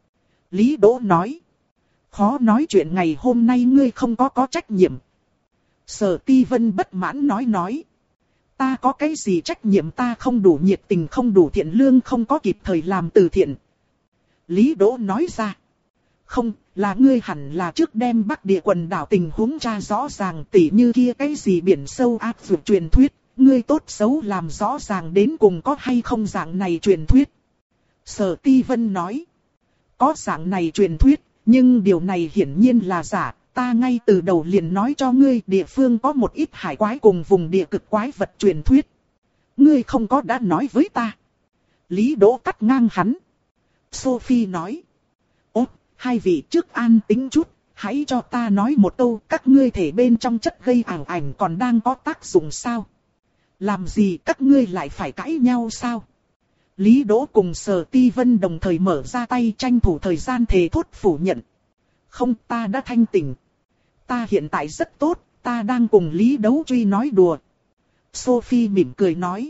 Lý Đỗ nói. Khó nói chuyện ngày hôm nay ngươi không có có trách nhiệm. Sở Ti Vân bất mãn nói nói. Ta có cái gì trách nhiệm, ta không đủ nhiệt tình, không đủ thiện lương, không có kịp thời làm từ thiện. Lý Đỗ nói ra. Không, là ngươi hẳn là trước đem Bắc Địa quần đảo tình huống tra rõ ràng, tỉ như kia cái gì biển sâu áp dụng truyền thuyết. Ngươi tốt xấu làm rõ ràng đến cùng có hay không dạng này truyền thuyết. Sở Ti Vân nói. Có dạng này truyền thuyết, nhưng điều này hiển nhiên là giả. Ta ngay từ đầu liền nói cho ngươi địa phương có một ít hải quái cùng vùng địa cực quái vật truyền thuyết. Ngươi không có đã nói với ta. Lý Đỗ cắt ngang hắn. Sophie nói. Ốt, hai vị trước an tĩnh chút. Hãy cho ta nói một câu, các ngươi thể bên trong chất gây ảo ảnh còn đang có tác dụng sao? Làm gì các ngươi lại phải cãi nhau sao? Lý Đỗ cùng Sở Ti Vân đồng thời mở ra tay tranh thủ thời gian thề thốt phủ nhận. Không, ta đã thanh tỉnh. Ta hiện tại rất tốt, ta đang cùng Lý Đấu Truy nói đùa. Sophie mỉm cười nói.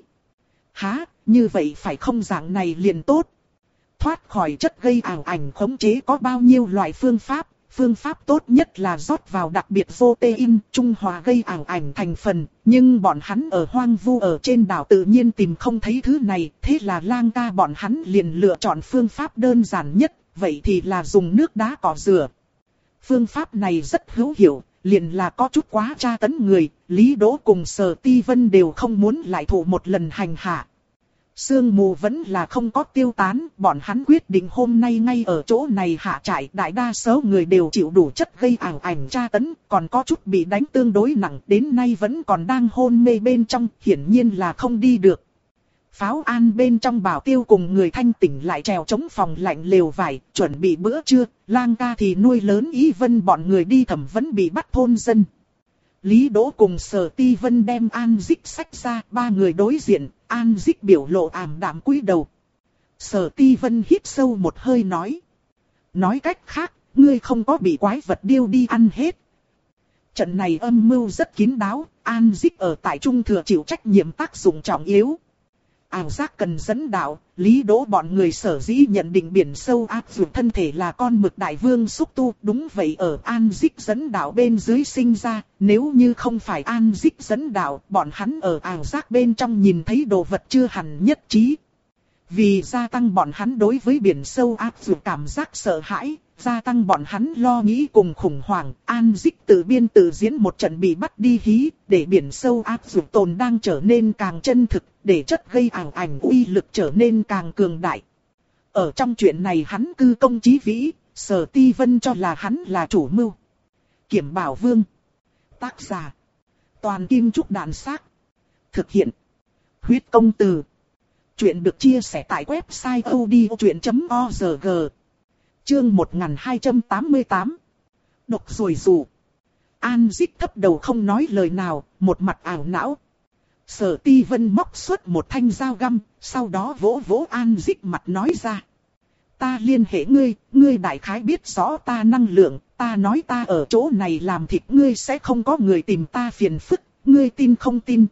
Hả, như vậy phải không, dạng này liền tốt. Thoát khỏi chất gây ảo ảnh khống chế có bao nhiêu loại phương pháp. Phương pháp tốt nhất là rót vào đặc biệt protein, trung hòa gây ảo ảnh thành phần, nhưng bọn hắn ở hoang vu ở trên đảo tự nhiên tìm không thấy thứ này, thế là Lang ca bọn hắn liền lựa chọn phương pháp đơn giản nhất, vậy thì là dùng nước đá cỏ rửa. Phương pháp này rất hữu hiệu, liền là có chút quá tra tấn người, Lý Đỗ cùng Sở Ti Vân đều không muốn lại thụ một lần hành hạ. Sương mù vẫn là không có tiêu tán, bọn hắn quyết định hôm nay ngay ở chỗ này hạ trại, đại đa số người đều chịu đủ chất gây ảo ảnh tra tấn, còn có chút bị đánh tương đối nặng, đến nay vẫn còn đang hôn mê bên trong, hiển nhiên là không đi được. Pháo an bên trong bảo tiêu cùng người thanh tỉnh lại trèo chống phòng lạnh lều vải, chuẩn bị bữa trưa, Lang ca thì nuôi lớn Ý Vân bọn người đi thẩm vấn bị bắt thôn dân. Lý Đỗ cùng Sở Ti Vân đem An Dích xách ra, ba người đối diện, An Dích biểu lộ ảm đạm cúi đầu. Sở Ti Vân hít sâu một hơi nói. Nói cách khác, ngươi không có bị quái vật điêu đi ăn hết. Trận này âm mưu rất kín đáo, An Dích ở tại trung thừa chịu trách nhiệm tác dụng trọng yếu. Ảo giác cần dẫn đạo, Lý Đỗ bọn người sở dĩ nhận định biển sâu áp dụng thân thể là con mực đại vương xúc tu, đúng vậy ở An Dích dẫn đạo bên dưới sinh ra, nếu như không phải An Dích dẫn đạo, bọn hắn ở ảo giác bên trong nhìn thấy đồ vật chưa hẳn nhất trí. Vì gia tăng bọn hắn đối với biển sâu áp dụng cảm giác sợ hãi, gia tăng bọn hắn lo nghĩ cùng khủng hoảng, An Dích tự biên tự diễn một trận bị bắt đi hí, để biển sâu áp dụng tồn đang trở nên càng chân thực, để chất gây ảo ảnh uy lực trở nên càng cường đại. Ở trong chuyện này hắn cư công chí vĩ, Sở Ti Vân cho là hắn là chủ mưu. Kiểm Bảo Vương. Tác giả. Toàn Kim Trúc Đàn Xác. Thực hiện. Huyết Công Từ. Chuyện được chia sẻ tại website odchuyện chấm org. Chương một nghìn hai trăm tám mươi tám. Độc rồi dù. An Dích thấp đầu không nói lời nào, một mặt ảo não. Sở Ti Vân móc xuất một thanh dao găm, sau đó vỗ vỗ An Dích mặt nói ra. Ta liên hệ ngươi, ngươi đại khái biết rõ ta năng lượng, ta nói ta ở chỗ này làm thịt ngươi sẽ không có người tìm ta phiền phức, ngươi tin không tin.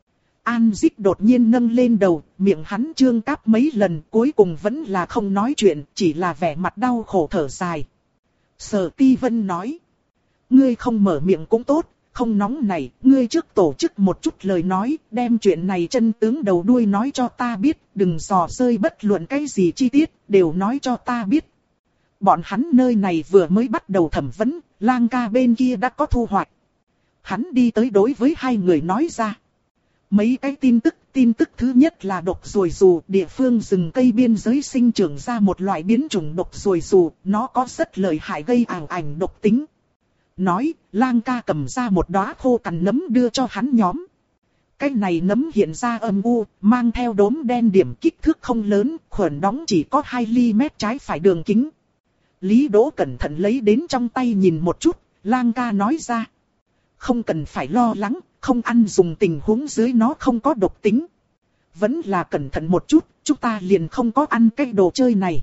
An Dích đột nhiên nâng lên đầu, miệng hắn trương cáp mấy lần, cuối cùng vẫn là không nói chuyện, chỉ là vẻ mặt đau khổ thở dài. Sở Ti Vân nói. Ngươi không mở miệng cũng tốt, không nóng này, ngươi trước tổ chức một chút lời nói, đem chuyện này chân tướng đầu đuôi nói cho ta biết, đừng dò rơi bất luận cái gì chi tiết, đều nói cho ta biết. Bọn hắn nơi này vừa mới bắt đầu thẩm vấn, Lang ca bên kia đã có thu hoạch. Hắn đi tới đối với hai người nói ra. Mấy cái tin tức, tin tức thứ nhất là độc ruồi rù, địa phương rừng cây biên giới sinh trưởng ra một loại biến chủng độc ruồi rù, nó có rất lợi hại gây ảo ảnh độc tính. nói, Lang ca cầm ra một đóa khô cằn nấm đưa cho hắn nhóm. Cái này nấm hiện ra âm u, mang theo đốm đen điểm kích thước không lớn, khuẩn đóng chỉ có hai mi li mét trái phải đường kính. Lý Đỗ cẩn thận lấy đến trong tay nhìn một chút, Lang ca nói ra. Không cần phải lo lắng, không ăn dùng tình huống dưới nó không có độc tính. Vẫn là cẩn thận một chút, chúng ta liền không có ăn cái đồ chơi này.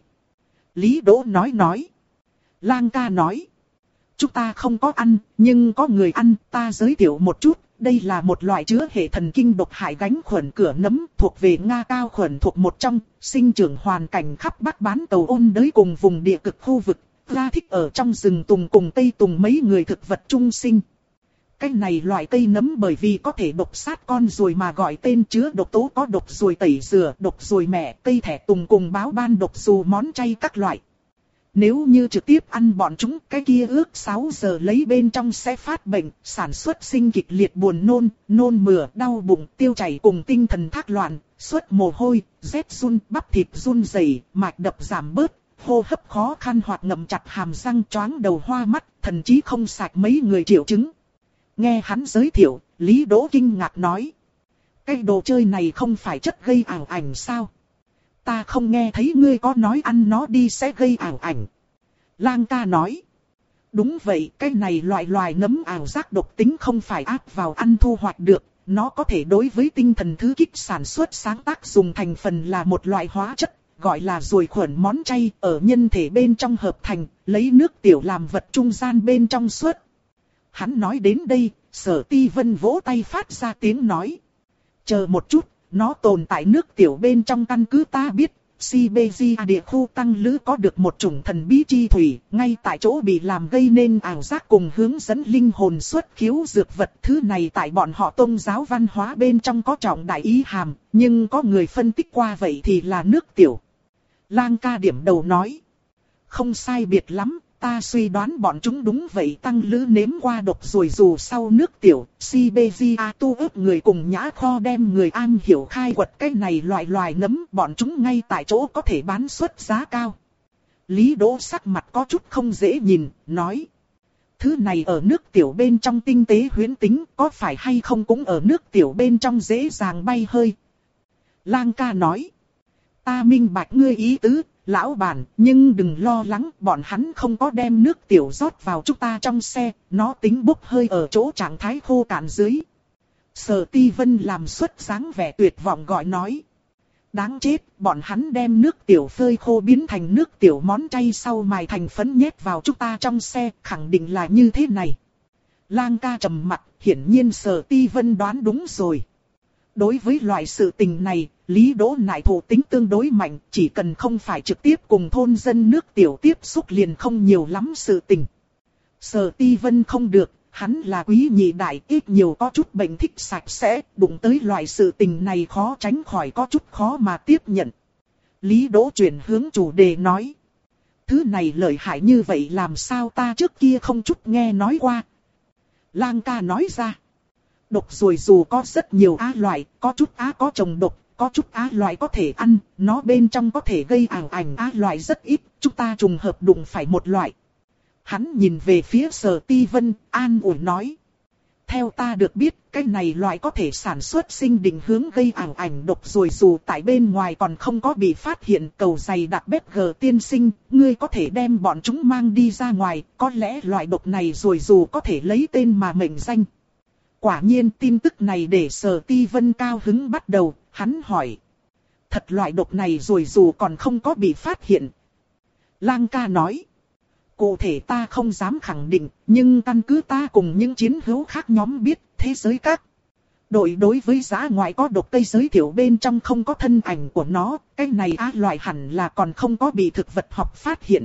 Lý Đỗ nói nói. Lang ca nói. Chúng ta không có ăn, nhưng có người ăn, ta giới thiệu một chút. Đây là một loại chứa hệ thần kinh độc hại gánh khuẩn cửa nấm, thuộc về Nga cao khuẩn thuộc một trong, sinh trưởng hoàn cảnh khắp Bắc bán cầu ôn đới cùng vùng địa cực khu vực, ra thích ở trong rừng tùng cùng cây tùng mấy người thực vật chung sinh. Cái này loại cây nấm bởi vì có thể độc sát con ruồi mà gọi tên chứa độc tố có độc ruồi tẩy rửa, độc ruồi mẹ, cây thẻ tùng cùng báo ban độc dù món chay các loại. Nếu như trực tiếp ăn bọn chúng, cái kia ước sáu giờ lấy bên trong sẽ phát bệnh, sản xuất sinh kịch liệt buồn nôn, nôn mửa, đau bụng, tiêu chảy cùng tinh thần thác loạn, xuất mồ hôi, rét run, bắp thịt run rẩy, mạch đập giảm bớt, hô hấp khó khăn hoặc ngậm chặt hàm răng, choáng đầu hoa mắt, thậm chí không sạch mấy người triệu chứng. Nghe hắn giới thiệu, Lý Đỗ kinh ngạc nói. Cái đồ chơi này không phải chất gây ảo ảnh sao? Ta không nghe thấy ngươi có nói ăn nó đi sẽ gây ảo ảnh. Lang ca nói. Đúng vậy, cái này loại loài nấm ảo giác độc tính không phải áp vào ăn thu hoạch được. Nó có thể đối với tinh thần thứ kích sản xuất sáng tác dùng thành phần là một loại hóa chất, gọi là ruồi khuẩn món chay, ở nhân thể bên trong hợp thành, lấy nước tiểu làm vật trung gian bên trong suốt. Hắn nói đến đây, Sở Ti Vân vỗ tay phát ra tiếng nói. Chờ một chút, nó tồn tại nước tiểu bên trong căn cứ ta biết, Siberia địa khu tăng lữ có được một chủng thần bí chi thủy, ngay tại chỗ bị làm gây nên ảo giác cùng hướng dẫn linh hồn xuất khiếu dược vật. Thứ này tại bọn họ tôn giáo văn hóa bên trong có trọng đại ý hàm, nhưng có người phân tích qua vậy thì là nước tiểu. Lang ca điểm đầu nói. Không sai biệt lắm. Ta suy đoán bọn chúng đúng vậy, tăng lữ nếm qua độc rồi dù sau nước tiểu, Siberia tu ướp người cùng nhã kho đem người am hiểu khai quật cái này loại loài nấm, bọn chúng ngay tại chỗ có thể bán xuất giá cao. Lý Đỗ sắc mặt có chút không dễ nhìn, nói. Thứ này ở nước tiểu bên trong tinh tế huyễn tính, có phải hay không cũng ở nước tiểu bên trong dễ dàng bay hơi. Lang ca nói. Ta minh bạch ngươi ý tứ. Lão bản, nhưng đừng lo lắng, bọn hắn không có đem nước tiểu rót vào chúng ta trong xe, nó tính bốc hơi ở chỗ trạng thái khô cạn dưới. Sở Ti Vân làm xuất dáng vẻ tuyệt vọng gọi nói. Đáng chết, bọn hắn đem nước tiểu phơi khô biến thành nước tiểu món chay sau mài thành phấn nhét vào chúng ta trong xe, khẳng định là như thế này. Lang ca trầm mặt, hiển nhiên Sở Ti Vân đoán đúng rồi. Đối với loại sự tình này, Lý Đỗ nại thủ tính tương đối mạnh, chỉ cần không phải trực tiếp cùng thôn dân nước tiểu tiếp xúc liền không nhiều lắm sự tình. Sở Ti Vân không được, hắn là quý nhị đại, ít nhiều có chút bệnh thích sạch sẽ, đụng tới loại sự tình này khó tránh khỏi có chút khó mà tiếp nhận. Lý Đỗ chuyển hướng chủ đề nói. Thứ này lợi hại như vậy làm sao ta trước kia không chút nghe nói qua. Lang ca nói ra. Độc ruồi dù có rất nhiều á loại, có chút á có trồng độc, có chút á loại có thể ăn, nó bên trong có thể gây ảo ảnh á loại rất ít, chúng ta trùng hợp đụng phải một loại. Hắn nhìn về phía Sở Ti Vân, an ủi nói. Theo ta được biết, cái này loại có thể sản xuất sinh định hướng gây ảo ảnh độc ruồi dù tại bên ngoài còn không có bị phát hiện. Cầu dày đặc bếp gờ tiên sinh, ngươi có thể đem bọn chúng mang đi ra ngoài, có lẽ loại độc này ruồi dù có thể lấy tên mà mệnh danh. Quả nhiên tin tức này để Sở Ti Vân cao hứng bắt đầu, hắn hỏi. Thật loại độc này rồi dù còn không có bị phát hiện. Lang ca nói. Cụ thể ta không dám khẳng định, nhưng căn cứ ta cùng những chiến hữu khác nhóm biết, thế giới các đội đối với giá ngoại có độc cây giới thiệu bên trong không có thân ảnh của nó, cái này á loại hẳn là còn không có bị thực vật học phát hiện.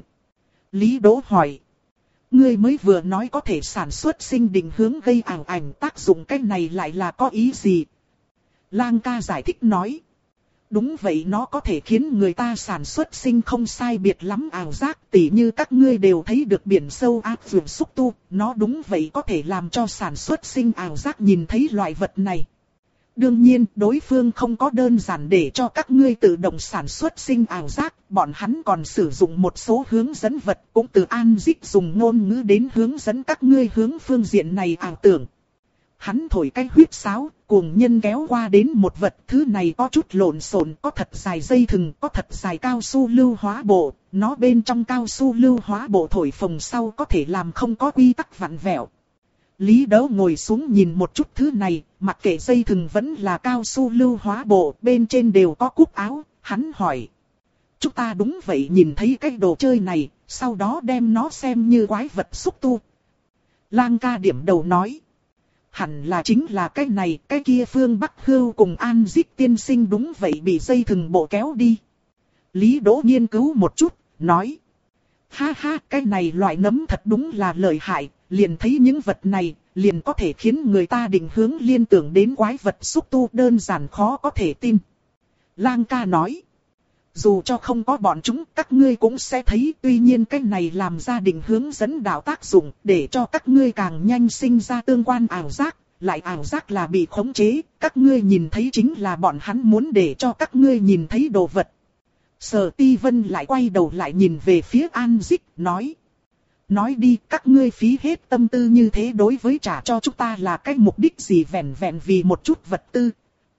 Lý Đỗ hỏi. Ngươi mới vừa nói có thể sản xuất sinh định hướng gây ảo ảnh tác dụng, cái này lại là có ý gì? Lang ca giải thích nói. Đúng vậy, nó có thể khiến người ta sản xuất sinh không sai biệt lắm ảo giác, tỉ như các ngươi đều thấy được biển sâu ác dường xúc tu, nó đúng vậy có thể làm cho sản xuất sinh ảo giác nhìn thấy loại vật này. Đương nhiên, đối phương không có đơn giản để cho các ngươi tự động sản xuất sinh ảo giác, bọn hắn còn sử dụng một số hướng dẫn vật, cũng từ An Dích dùng ngôn ngữ đến hướng dẫn các ngươi hướng phương diện này ảo tưởng. Hắn thổi cái huýt sáo, cuồng nhân kéo qua đến một vật, thứ này có chút lộn xộn, có thật dài dây thừng, có thật dài cao su lưu hóa bộ, nó bên trong cao su lưu hóa bộ thổi phồng sau có thể làm không có quy tắc vặn vẹo. Lý Đấu ngồi xuống nhìn một chút thứ này, mặc kệ dây thừng vẫn là cao su lưu hóa bộ, bên trên đều có cúc áo, hắn hỏi. Chúng ta đúng vậy nhìn thấy cái đồ chơi này, sau đó đem nó xem như quái vật xúc tu. Lang ca điểm đầu nói. Hẳn là chính là cái này, cái kia Phương Bắc Hưu cùng An Dích tiên sinh đúng vậy bị dây thừng bộ kéo đi. Lý Đỗ nghiên cứu một chút, nói. Ha ha, cái này loại nấm thật đúng là lợi hại, liền thấy những vật này, liền có thể khiến người ta định hướng liên tưởng đến quái vật xúc tu đơn giản khó có thể tin. Lang ca nói. Dù cho không có bọn chúng, các ngươi cũng sẽ thấy, tuy nhiên cái này làm ra định hướng dẫn đạo tác dụng, để cho các ngươi càng nhanh sinh ra tương quan ảo giác, lại ảo giác là bị khống chế, các ngươi nhìn thấy chính là bọn hắn muốn để cho các ngươi nhìn thấy đồ vật. Sở Ti Vân lại quay đầu lại nhìn về phía An Dích, nói. Nói đi, các ngươi phí hết tâm tư như thế đối với trả cho chúng ta là cái mục đích gì vẹn vẹn vì một chút vật tư.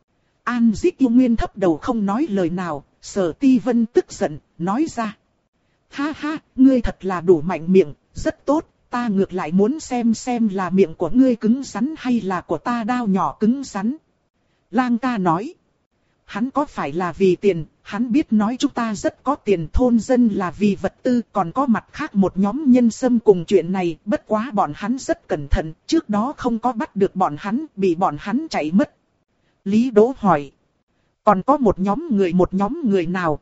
An Dích yêu nguyên thấp đầu không nói lời nào. Sở Ti Vân tức giận, nói ra. Ha ha, ngươi thật là đủ mạnh miệng, rất tốt, ta ngược lại muốn xem xem là miệng của ngươi cứng rắn hay là của ta đao nhỏ cứng rắn. Lang ca nói. Hắn có phải là vì tiền, hắn biết nói chúng ta rất có tiền, thôn dân là vì vật tư, còn có mặt khác một nhóm nhân xâm cùng chuyện này, bất quá bọn hắn rất cẩn thận, trước đó không có bắt được bọn hắn, bị bọn hắn chạy mất. Lý Đỗ hỏi. Còn có một nhóm người một nhóm người nào?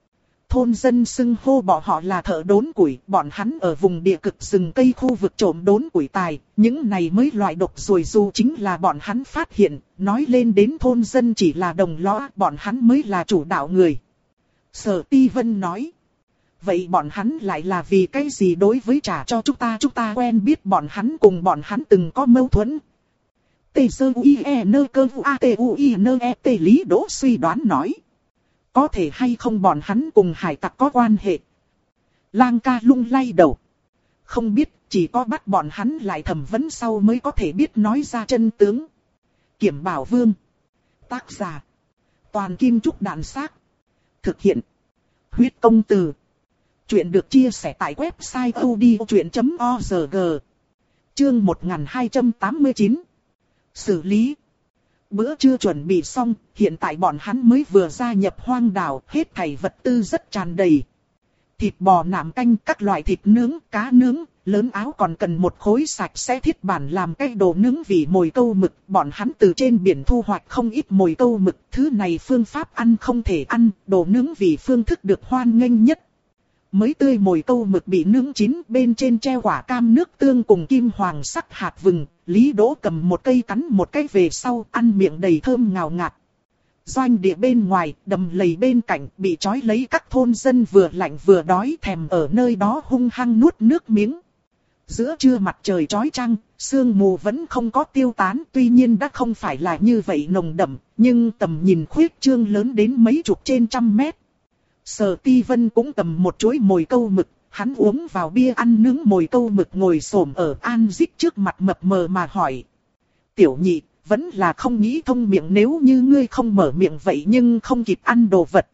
Thôn dân xưng hô bọn họ là thợ đốn củi, bọn hắn ở vùng địa cực rừng cây khu vực trộm đốn củi tài, những này mới loại độc ruồi du chính là bọn hắn phát hiện, nói lên đến thôn dân chỉ là đồng lõa, bọn hắn mới là chủ đạo người. Sở Ti Vân nói, vậy bọn hắn lại là vì cái gì đối với trả cho chúng ta, chúng ta quen biết bọn hắn cùng bọn hắn từng có mâu thuẫn. Tê sơ u e nơ cơ u a t u i nơ e t Lý Đỗ suy đoán nói. Có thể hay không bọn hắn cùng hải tặc có quan hệ. Lang ca lung lay đầu. Không biết, chỉ có bắt bọn hắn lại thẩm vấn sau mới có thể biết nói ra chân tướng. Kiểm Bảo Vương. Tác giả. Toàn Kim Trúc Đạn Xác. Thực hiện. Huyết Công Từ. Chuyện được chia sẻ tại website odchuyện chấm org. Chương một nghìn hai trăm tám mươi chín. Xử lý. Bữa trưa chuẩn bị xong, hiện tại bọn hắn mới vừa gia nhập hoang đảo, hết thảy vật tư rất tràn đầy. Thịt bò nạm canh, các loại thịt nướng, cá nướng, lớn áo còn cần một khối sạch sẽ thiết bản làm cái đồ nướng vì mồi câu mực. Bọn hắn từ trên biển thu hoạch không ít mồi câu mực, thứ này phương pháp ăn không thể ăn, đồ nướng vì phương thức được hoan nghênh nhất. Mới tươi mồi câu mực bị nướng chín, bên trên treo quả cam nước tương cùng kim hoàng sắc hạt vừng. Lý Đỗ cầm một cây cắn một cái về sau, ăn miệng đầy thơm ngào ngạt. Doanh địa bên ngoài, đầm lầy bên cạnh, bị trói lấy các thôn dân vừa lạnh vừa đói thèm ở nơi đó hung hăng nuốt nước miếng. Giữa trưa mặt trời chói chang, sương mù vẫn không có tiêu tán, tuy nhiên đã không phải là như vậy nồng đậm, nhưng tầm nhìn khuyết trương lớn đến mấy chục trên trăm mét. Sở Ti Vân cũng cầm một chuỗi mồi câu mực, hắn uống vào bia ăn nướng mồi câu mực ngồi xổm ở An Dích trước mặt mập mờ mà hỏi. Tiểu nhị, vẫn là không nghĩ thông miệng nếu như ngươi không mở miệng vậy nhưng không kịp ăn đồ vật.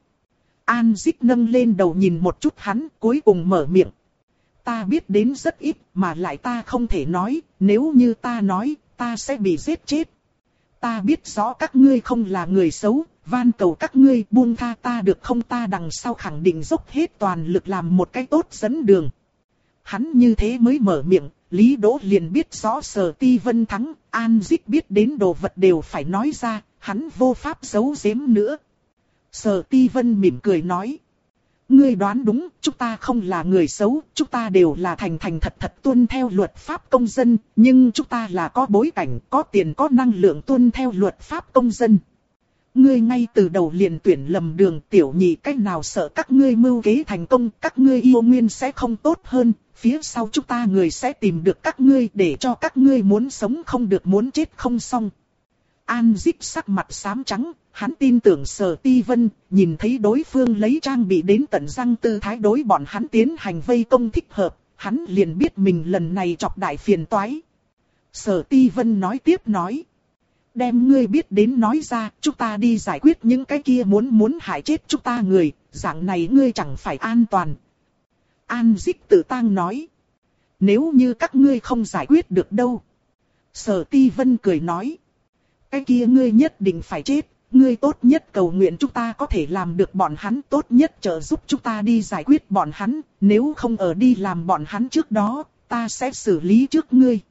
An Dích nâng lên đầu nhìn một chút hắn, cuối cùng mở miệng. Ta biết đến rất ít, mà lại ta không thể nói, nếu như ta nói, ta sẽ bị giết chết. Ta biết rõ các ngươi không là người xấu, van cầu các ngươi buông tha ta được không, ta đằng sau khẳng định dốc hết toàn lực làm một cái tốt dẫn đường. Hắn như thế mới mở miệng, Lý Đỗ liền biết rõ Sở Ti Vân thắng, An Dích biết đến đồ vật đều phải nói ra, hắn vô pháp giấu giếm nữa. Sở Ti Vân mỉm cười nói. Ngươi đoán đúng, chúng ta không là người xấu, chúng ta đều là thành thành thật thật tuân theo luật pháp công dân, nhưng chúng ta là có bối cảnh, có tiền có năng lượng tuân theo luật pháp công dân. Ngươi ngay từ đầu liền tuyển lầm đường, tiểu nhị, cách nào sợ các ngươi mưu kế thành công, các ngươi yêu nguyên sẽ không tốt hơn, phía sau chúng ta người sẽ tìm được các ngươi để cho các ngươi muốn sống không được muốn chết không xong. An Dích sắc mặt xám trắng, hắn tin tưởng Sở Ti Vân, nhìn thấy đối phương lấy trang bị đến tận răng tư thái đối bọn hắn tiến hành vây công thích hợp, hắn liền biết mình lần này chọc đại phiền toái. Sở Ti Vân nói tiếp nói. Đem ngươi biết đến nói ra, chúng ta đi giải quyết những cái kia muốn muốn hại chết chúng ta người, dạng này ngươi chẳng phải an toàn. An Dích tự tang nói. Nếu như các ngươi không giải quyết được đâu. Sở Ti Vân cười nói. Cái kia ngươi nhất định phải chết, ngươi tốt nhất cầu nguyện chúng ta có thể làm được bọn hắn, tốt nhất trợ giúp chúng ta đi giải quyết bọn hắn, nếu không ở đi làm bọn hắn trước đó, ta sẽ xử lý trước ngươi.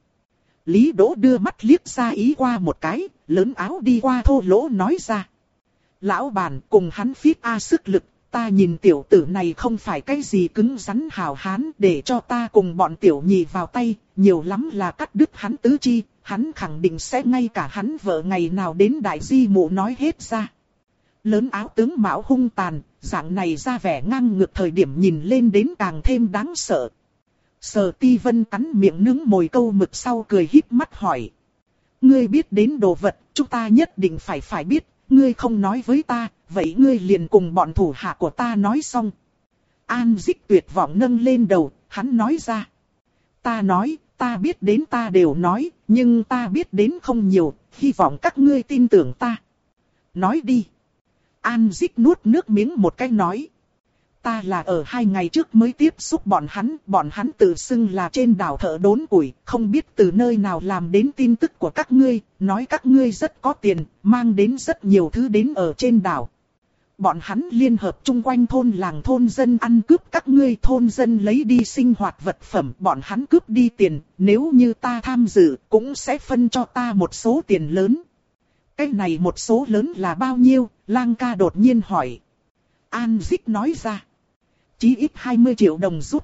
Lý Đỗ đưa mắt liếc ra ý qua một cái, lớn áo đi qua thô lỗ nói ra. Lão bản cùng hắn phít a sức lực, ta nhìn tiểu tử này không phải cái gì cứng rắn hào hán, để cho ta cùng bọn tiểu nhị vào tay, nhiều lắm là cắt đứt hắn tứ chi, hắn khẳng định sẽ ngay cả hắn vợ ngày nào đến đại di mụ nói hết ra. Lớn áo tướng mạo hung tàn, dạng này ra vẻ ngang ngược thời điểm nhìn lên đến càng thêm đáng sợ. Sở Ti Vân cắn miệng nướng mồi câu mực sau cười híp mắt hỏi. Ngươi biết đến đồ vật, chúng ta nhất định phải phải biết, ngươi không nói với ta, vậy ngươi liền cùng bọn thủ hạ của ta nói xong. An Dích tuyệt vọng nâng lên đầu, hắn nói ra. Ta nói, ta biết đến ta đều nói, nhưng ta biết đến không nhiều, hy vọng các ngươi tin tưởng ta. Nói đi. An Dích nuốt nước miếng một cái nói. Ta là ở hai ngày trước mới tiếp xúc bọn hắn, bọn hắn tự xưng là trên đảo thợ đốn củi, không biết từ nơi nào làm đến tin tức của các ngươi, nói các ngươi rất có tiền, mang đến rất nhiều thứ đến ở trên đảo. Bọn hắn liên hợp chung quanh thôn làng thôn dân ăn cướp các ngươi, thôn dân lấy đi sinh hoạt vật phẩm, bọn hắn cướp đi tiền, nếu như ta tham dự, cũng sẽ phân cho ta một số tiền lớn. Cái này một số lớn là bao nhiêu? Lang ca đột nhiên hỏi. An Dích nói ra. Chí ít hai mươi triệu đồng rút.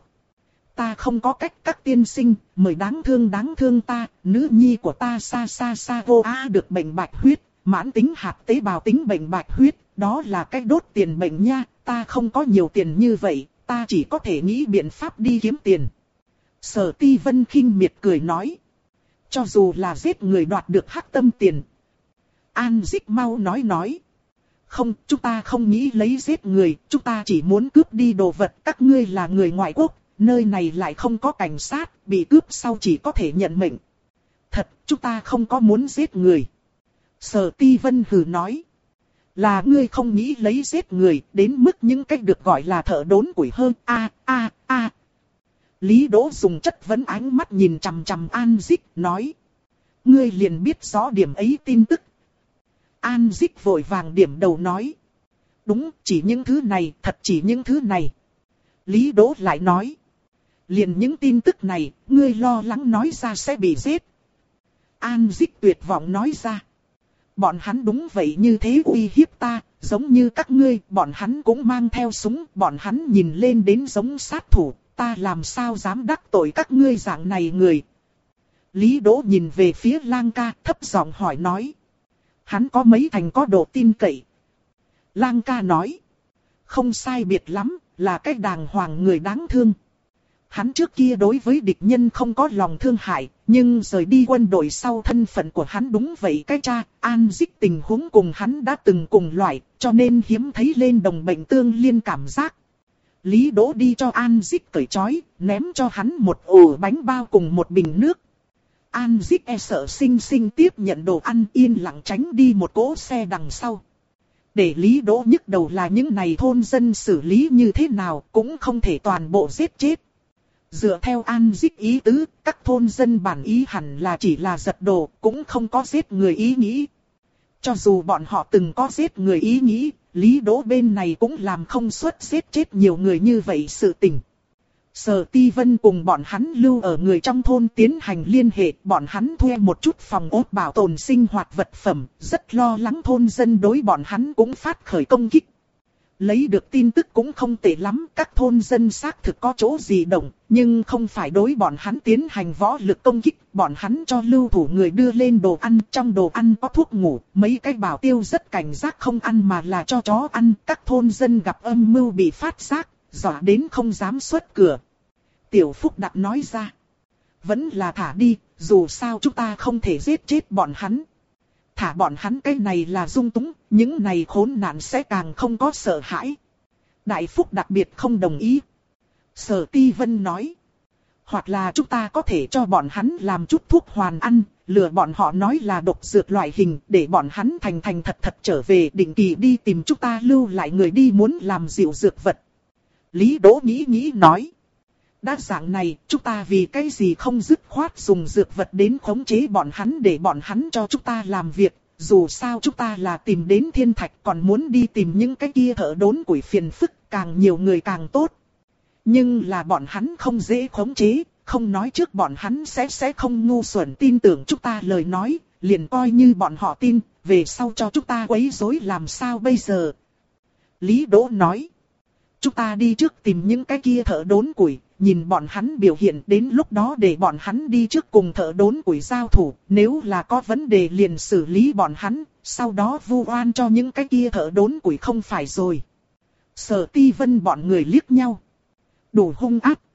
Ta không có cách các tiên sinh, mời đáng thương đáng thương ta, nữ nhi của ta xa xa xa vô a được bệnh bạch huyết, mãn tính hạt tế bào tính bệnh bạch huyết, đó là cách đốt tiền bệnh nha, ta không có nhiều tiền như vậy, ta chỉ có thể nghĩ biện pháp đi kiếm tiền. Sở Ti Vân khinh miệt cười nói. Cho dù là giết người đoạt được hắc tâm tiền. An Dích mau nói nói. Không, chúng ta không nghĩ lấy giết người, chúng ta chỉ muốn cướp đi đồ vật, các ngươi là người ngoại quốc, nơi này lại không có cảnh sát, bị cướp sau chỉ có thể nhận mệnh. Thật, chúng ta không có muốn giết người. Sở Ti Vân hừ nói. Là ngươi không nghĩ lấy giết người, đến mức những cách được gọi là thợ đốn củi hơn, a a a. Lý Đỗ dùng chất vấn ánh mắt nhìn chằm chằm An Dích, nói. Ngươi liền biết rõ điểm ấy tin tức. An Dích vội vàng điểm đầu nói. Đúng, chỉ những thứ này, thật chỉ những thứ này. Lý Đỗ lại nói. Liền những tin tức này, ngươi lo lắng nói ra sẽ bị giết. An Dích tuyệt vọng nói ra. Bọn hắn đúng vậy như thế uy hiếp ta, giống như các ngươi, bọn hắn cũng mang theo súng, bọn hắn nhìn lên đến giống sát thủ, ta làm sao dám đắc tội các ngươi dạng này người. Lý Đỗ nhìn về phía Lang ca, thấp giọng hỏi nói. Hắn có mấy thành có độ tin cậy. Lang ca nói. Không sai biệt lắm, là cái đàng hoàng người đáng thương. Hắn trước kia đối với địch nhân không có lòng thương hại, nhưng rời đi quân đội sau thân phận của hắn đúng vậy cái cha, An Dích tình huống cùng hắn đã từng cùng loại, cho nên hiếm thấy lên đồng bệnh tương liên cảm giác. Lý Đỗ đi cho An Dích cởi trói, ném cho hắn một ổ bánh bao cùng một bình nước. An Dích e sợ sinh sinh tiếp nhận đồ ăn, yên lặng tránh đi một cỗ xe đằng sau. Để Lý Đỗ nhức đầu là những này thôn dân xử lý như thế nào cũng không thể toàn bộ giết chết. Dựa theo An Dích ý tứ, các thôn dân bản ý hẳn là chỉ là giật đồ, cũng không có giết người ý nghĩ. Cho dù bọn họ từng có giết người ý nghĩ, Lý Đỗ bên này cũng làm không suất giết chết nhiều người như vậy sự tình. Sở Ti Vân cùng bọn hắn lưu ở người trong thôn tiến hành liên hệ, bọn hắn thuê một chút phòng ốt bảo tồn sinh hoạt vật phẩm, rất lo lắng thôn dân đối bọn hắn cũng phát khởi công kích. Lấy được tin tức cũng không tệ lắm, các thôn dân xác thực có chỗ gì động, nhưng không phải đối bọn hắn tiến hành võ lực công kích, bọn hắn cho lưu thủ người đưa lên đồ ăn, trong đồ ăn có thuốc ngủ, mấy cái bảo tiêu rất cảnh giác không ăn mà là cho chó ăn, các thôn dân gặp âm mưu bị phát giác, dọa đến không dám xuất cửa. Tiểu Phúc Đặc nói ra, vẫn là thả đi, dù sao chúng ta không thể giết chết bọn hắn. thả bọn hắn cái này là dung túng, những này khốn nạn sẽ càng không có sợ hãi. Đại Phúc đặc biệt không đồng ý. Sở Ti Vân nói. Hoặc là chúng ta có thể cho bọn hắn làm chút thuốc hoàn ăn, lừa bọn họ nói là độc dược loại hình, để bọn hắn thành thành thật thật trở về định kỳ đi tìm chúng ta lưu lại người đi muốn làm dịu dược vật. Lý Đỗ nghĩ nghĩ nói. Đã dạng này, chúng ta vì cái gì không dứt khoát dùng dược vật đến khống chế bọn hắn để bọn hắn cho chúng ta làm việc. Dù sao chúng ta là tìm đến thiên thạch còn muốn đi tìm những cái kia thợ đốn củi phiền phức, càng nhiều người càng tốt. Nhưng là bọn hắn không dễ khống chế, không nói trước bọn hắn sẽ sẽ không ngu xuẩn tin tưởng chúng ta lời nói, liền coi như bọn họ tin, về sau cho chúng ta quấy rối làm sao bây giờ. Lý Đỗ nói, chúng ta đi trước tìm những cái kia thợ đốn củi, nhìn bọn hắn biểu hiện đến lúc đó để bọn hắn đi trước cùng thợ đốn củi giao thủ, nếu là có vấn đề liền xử lý bọn hắn, sau đó vu oan cho những cái kia thợ đốn củi không phải rồi. Sở Ti Vân bọn người liếc nhau. Đủ hung ác.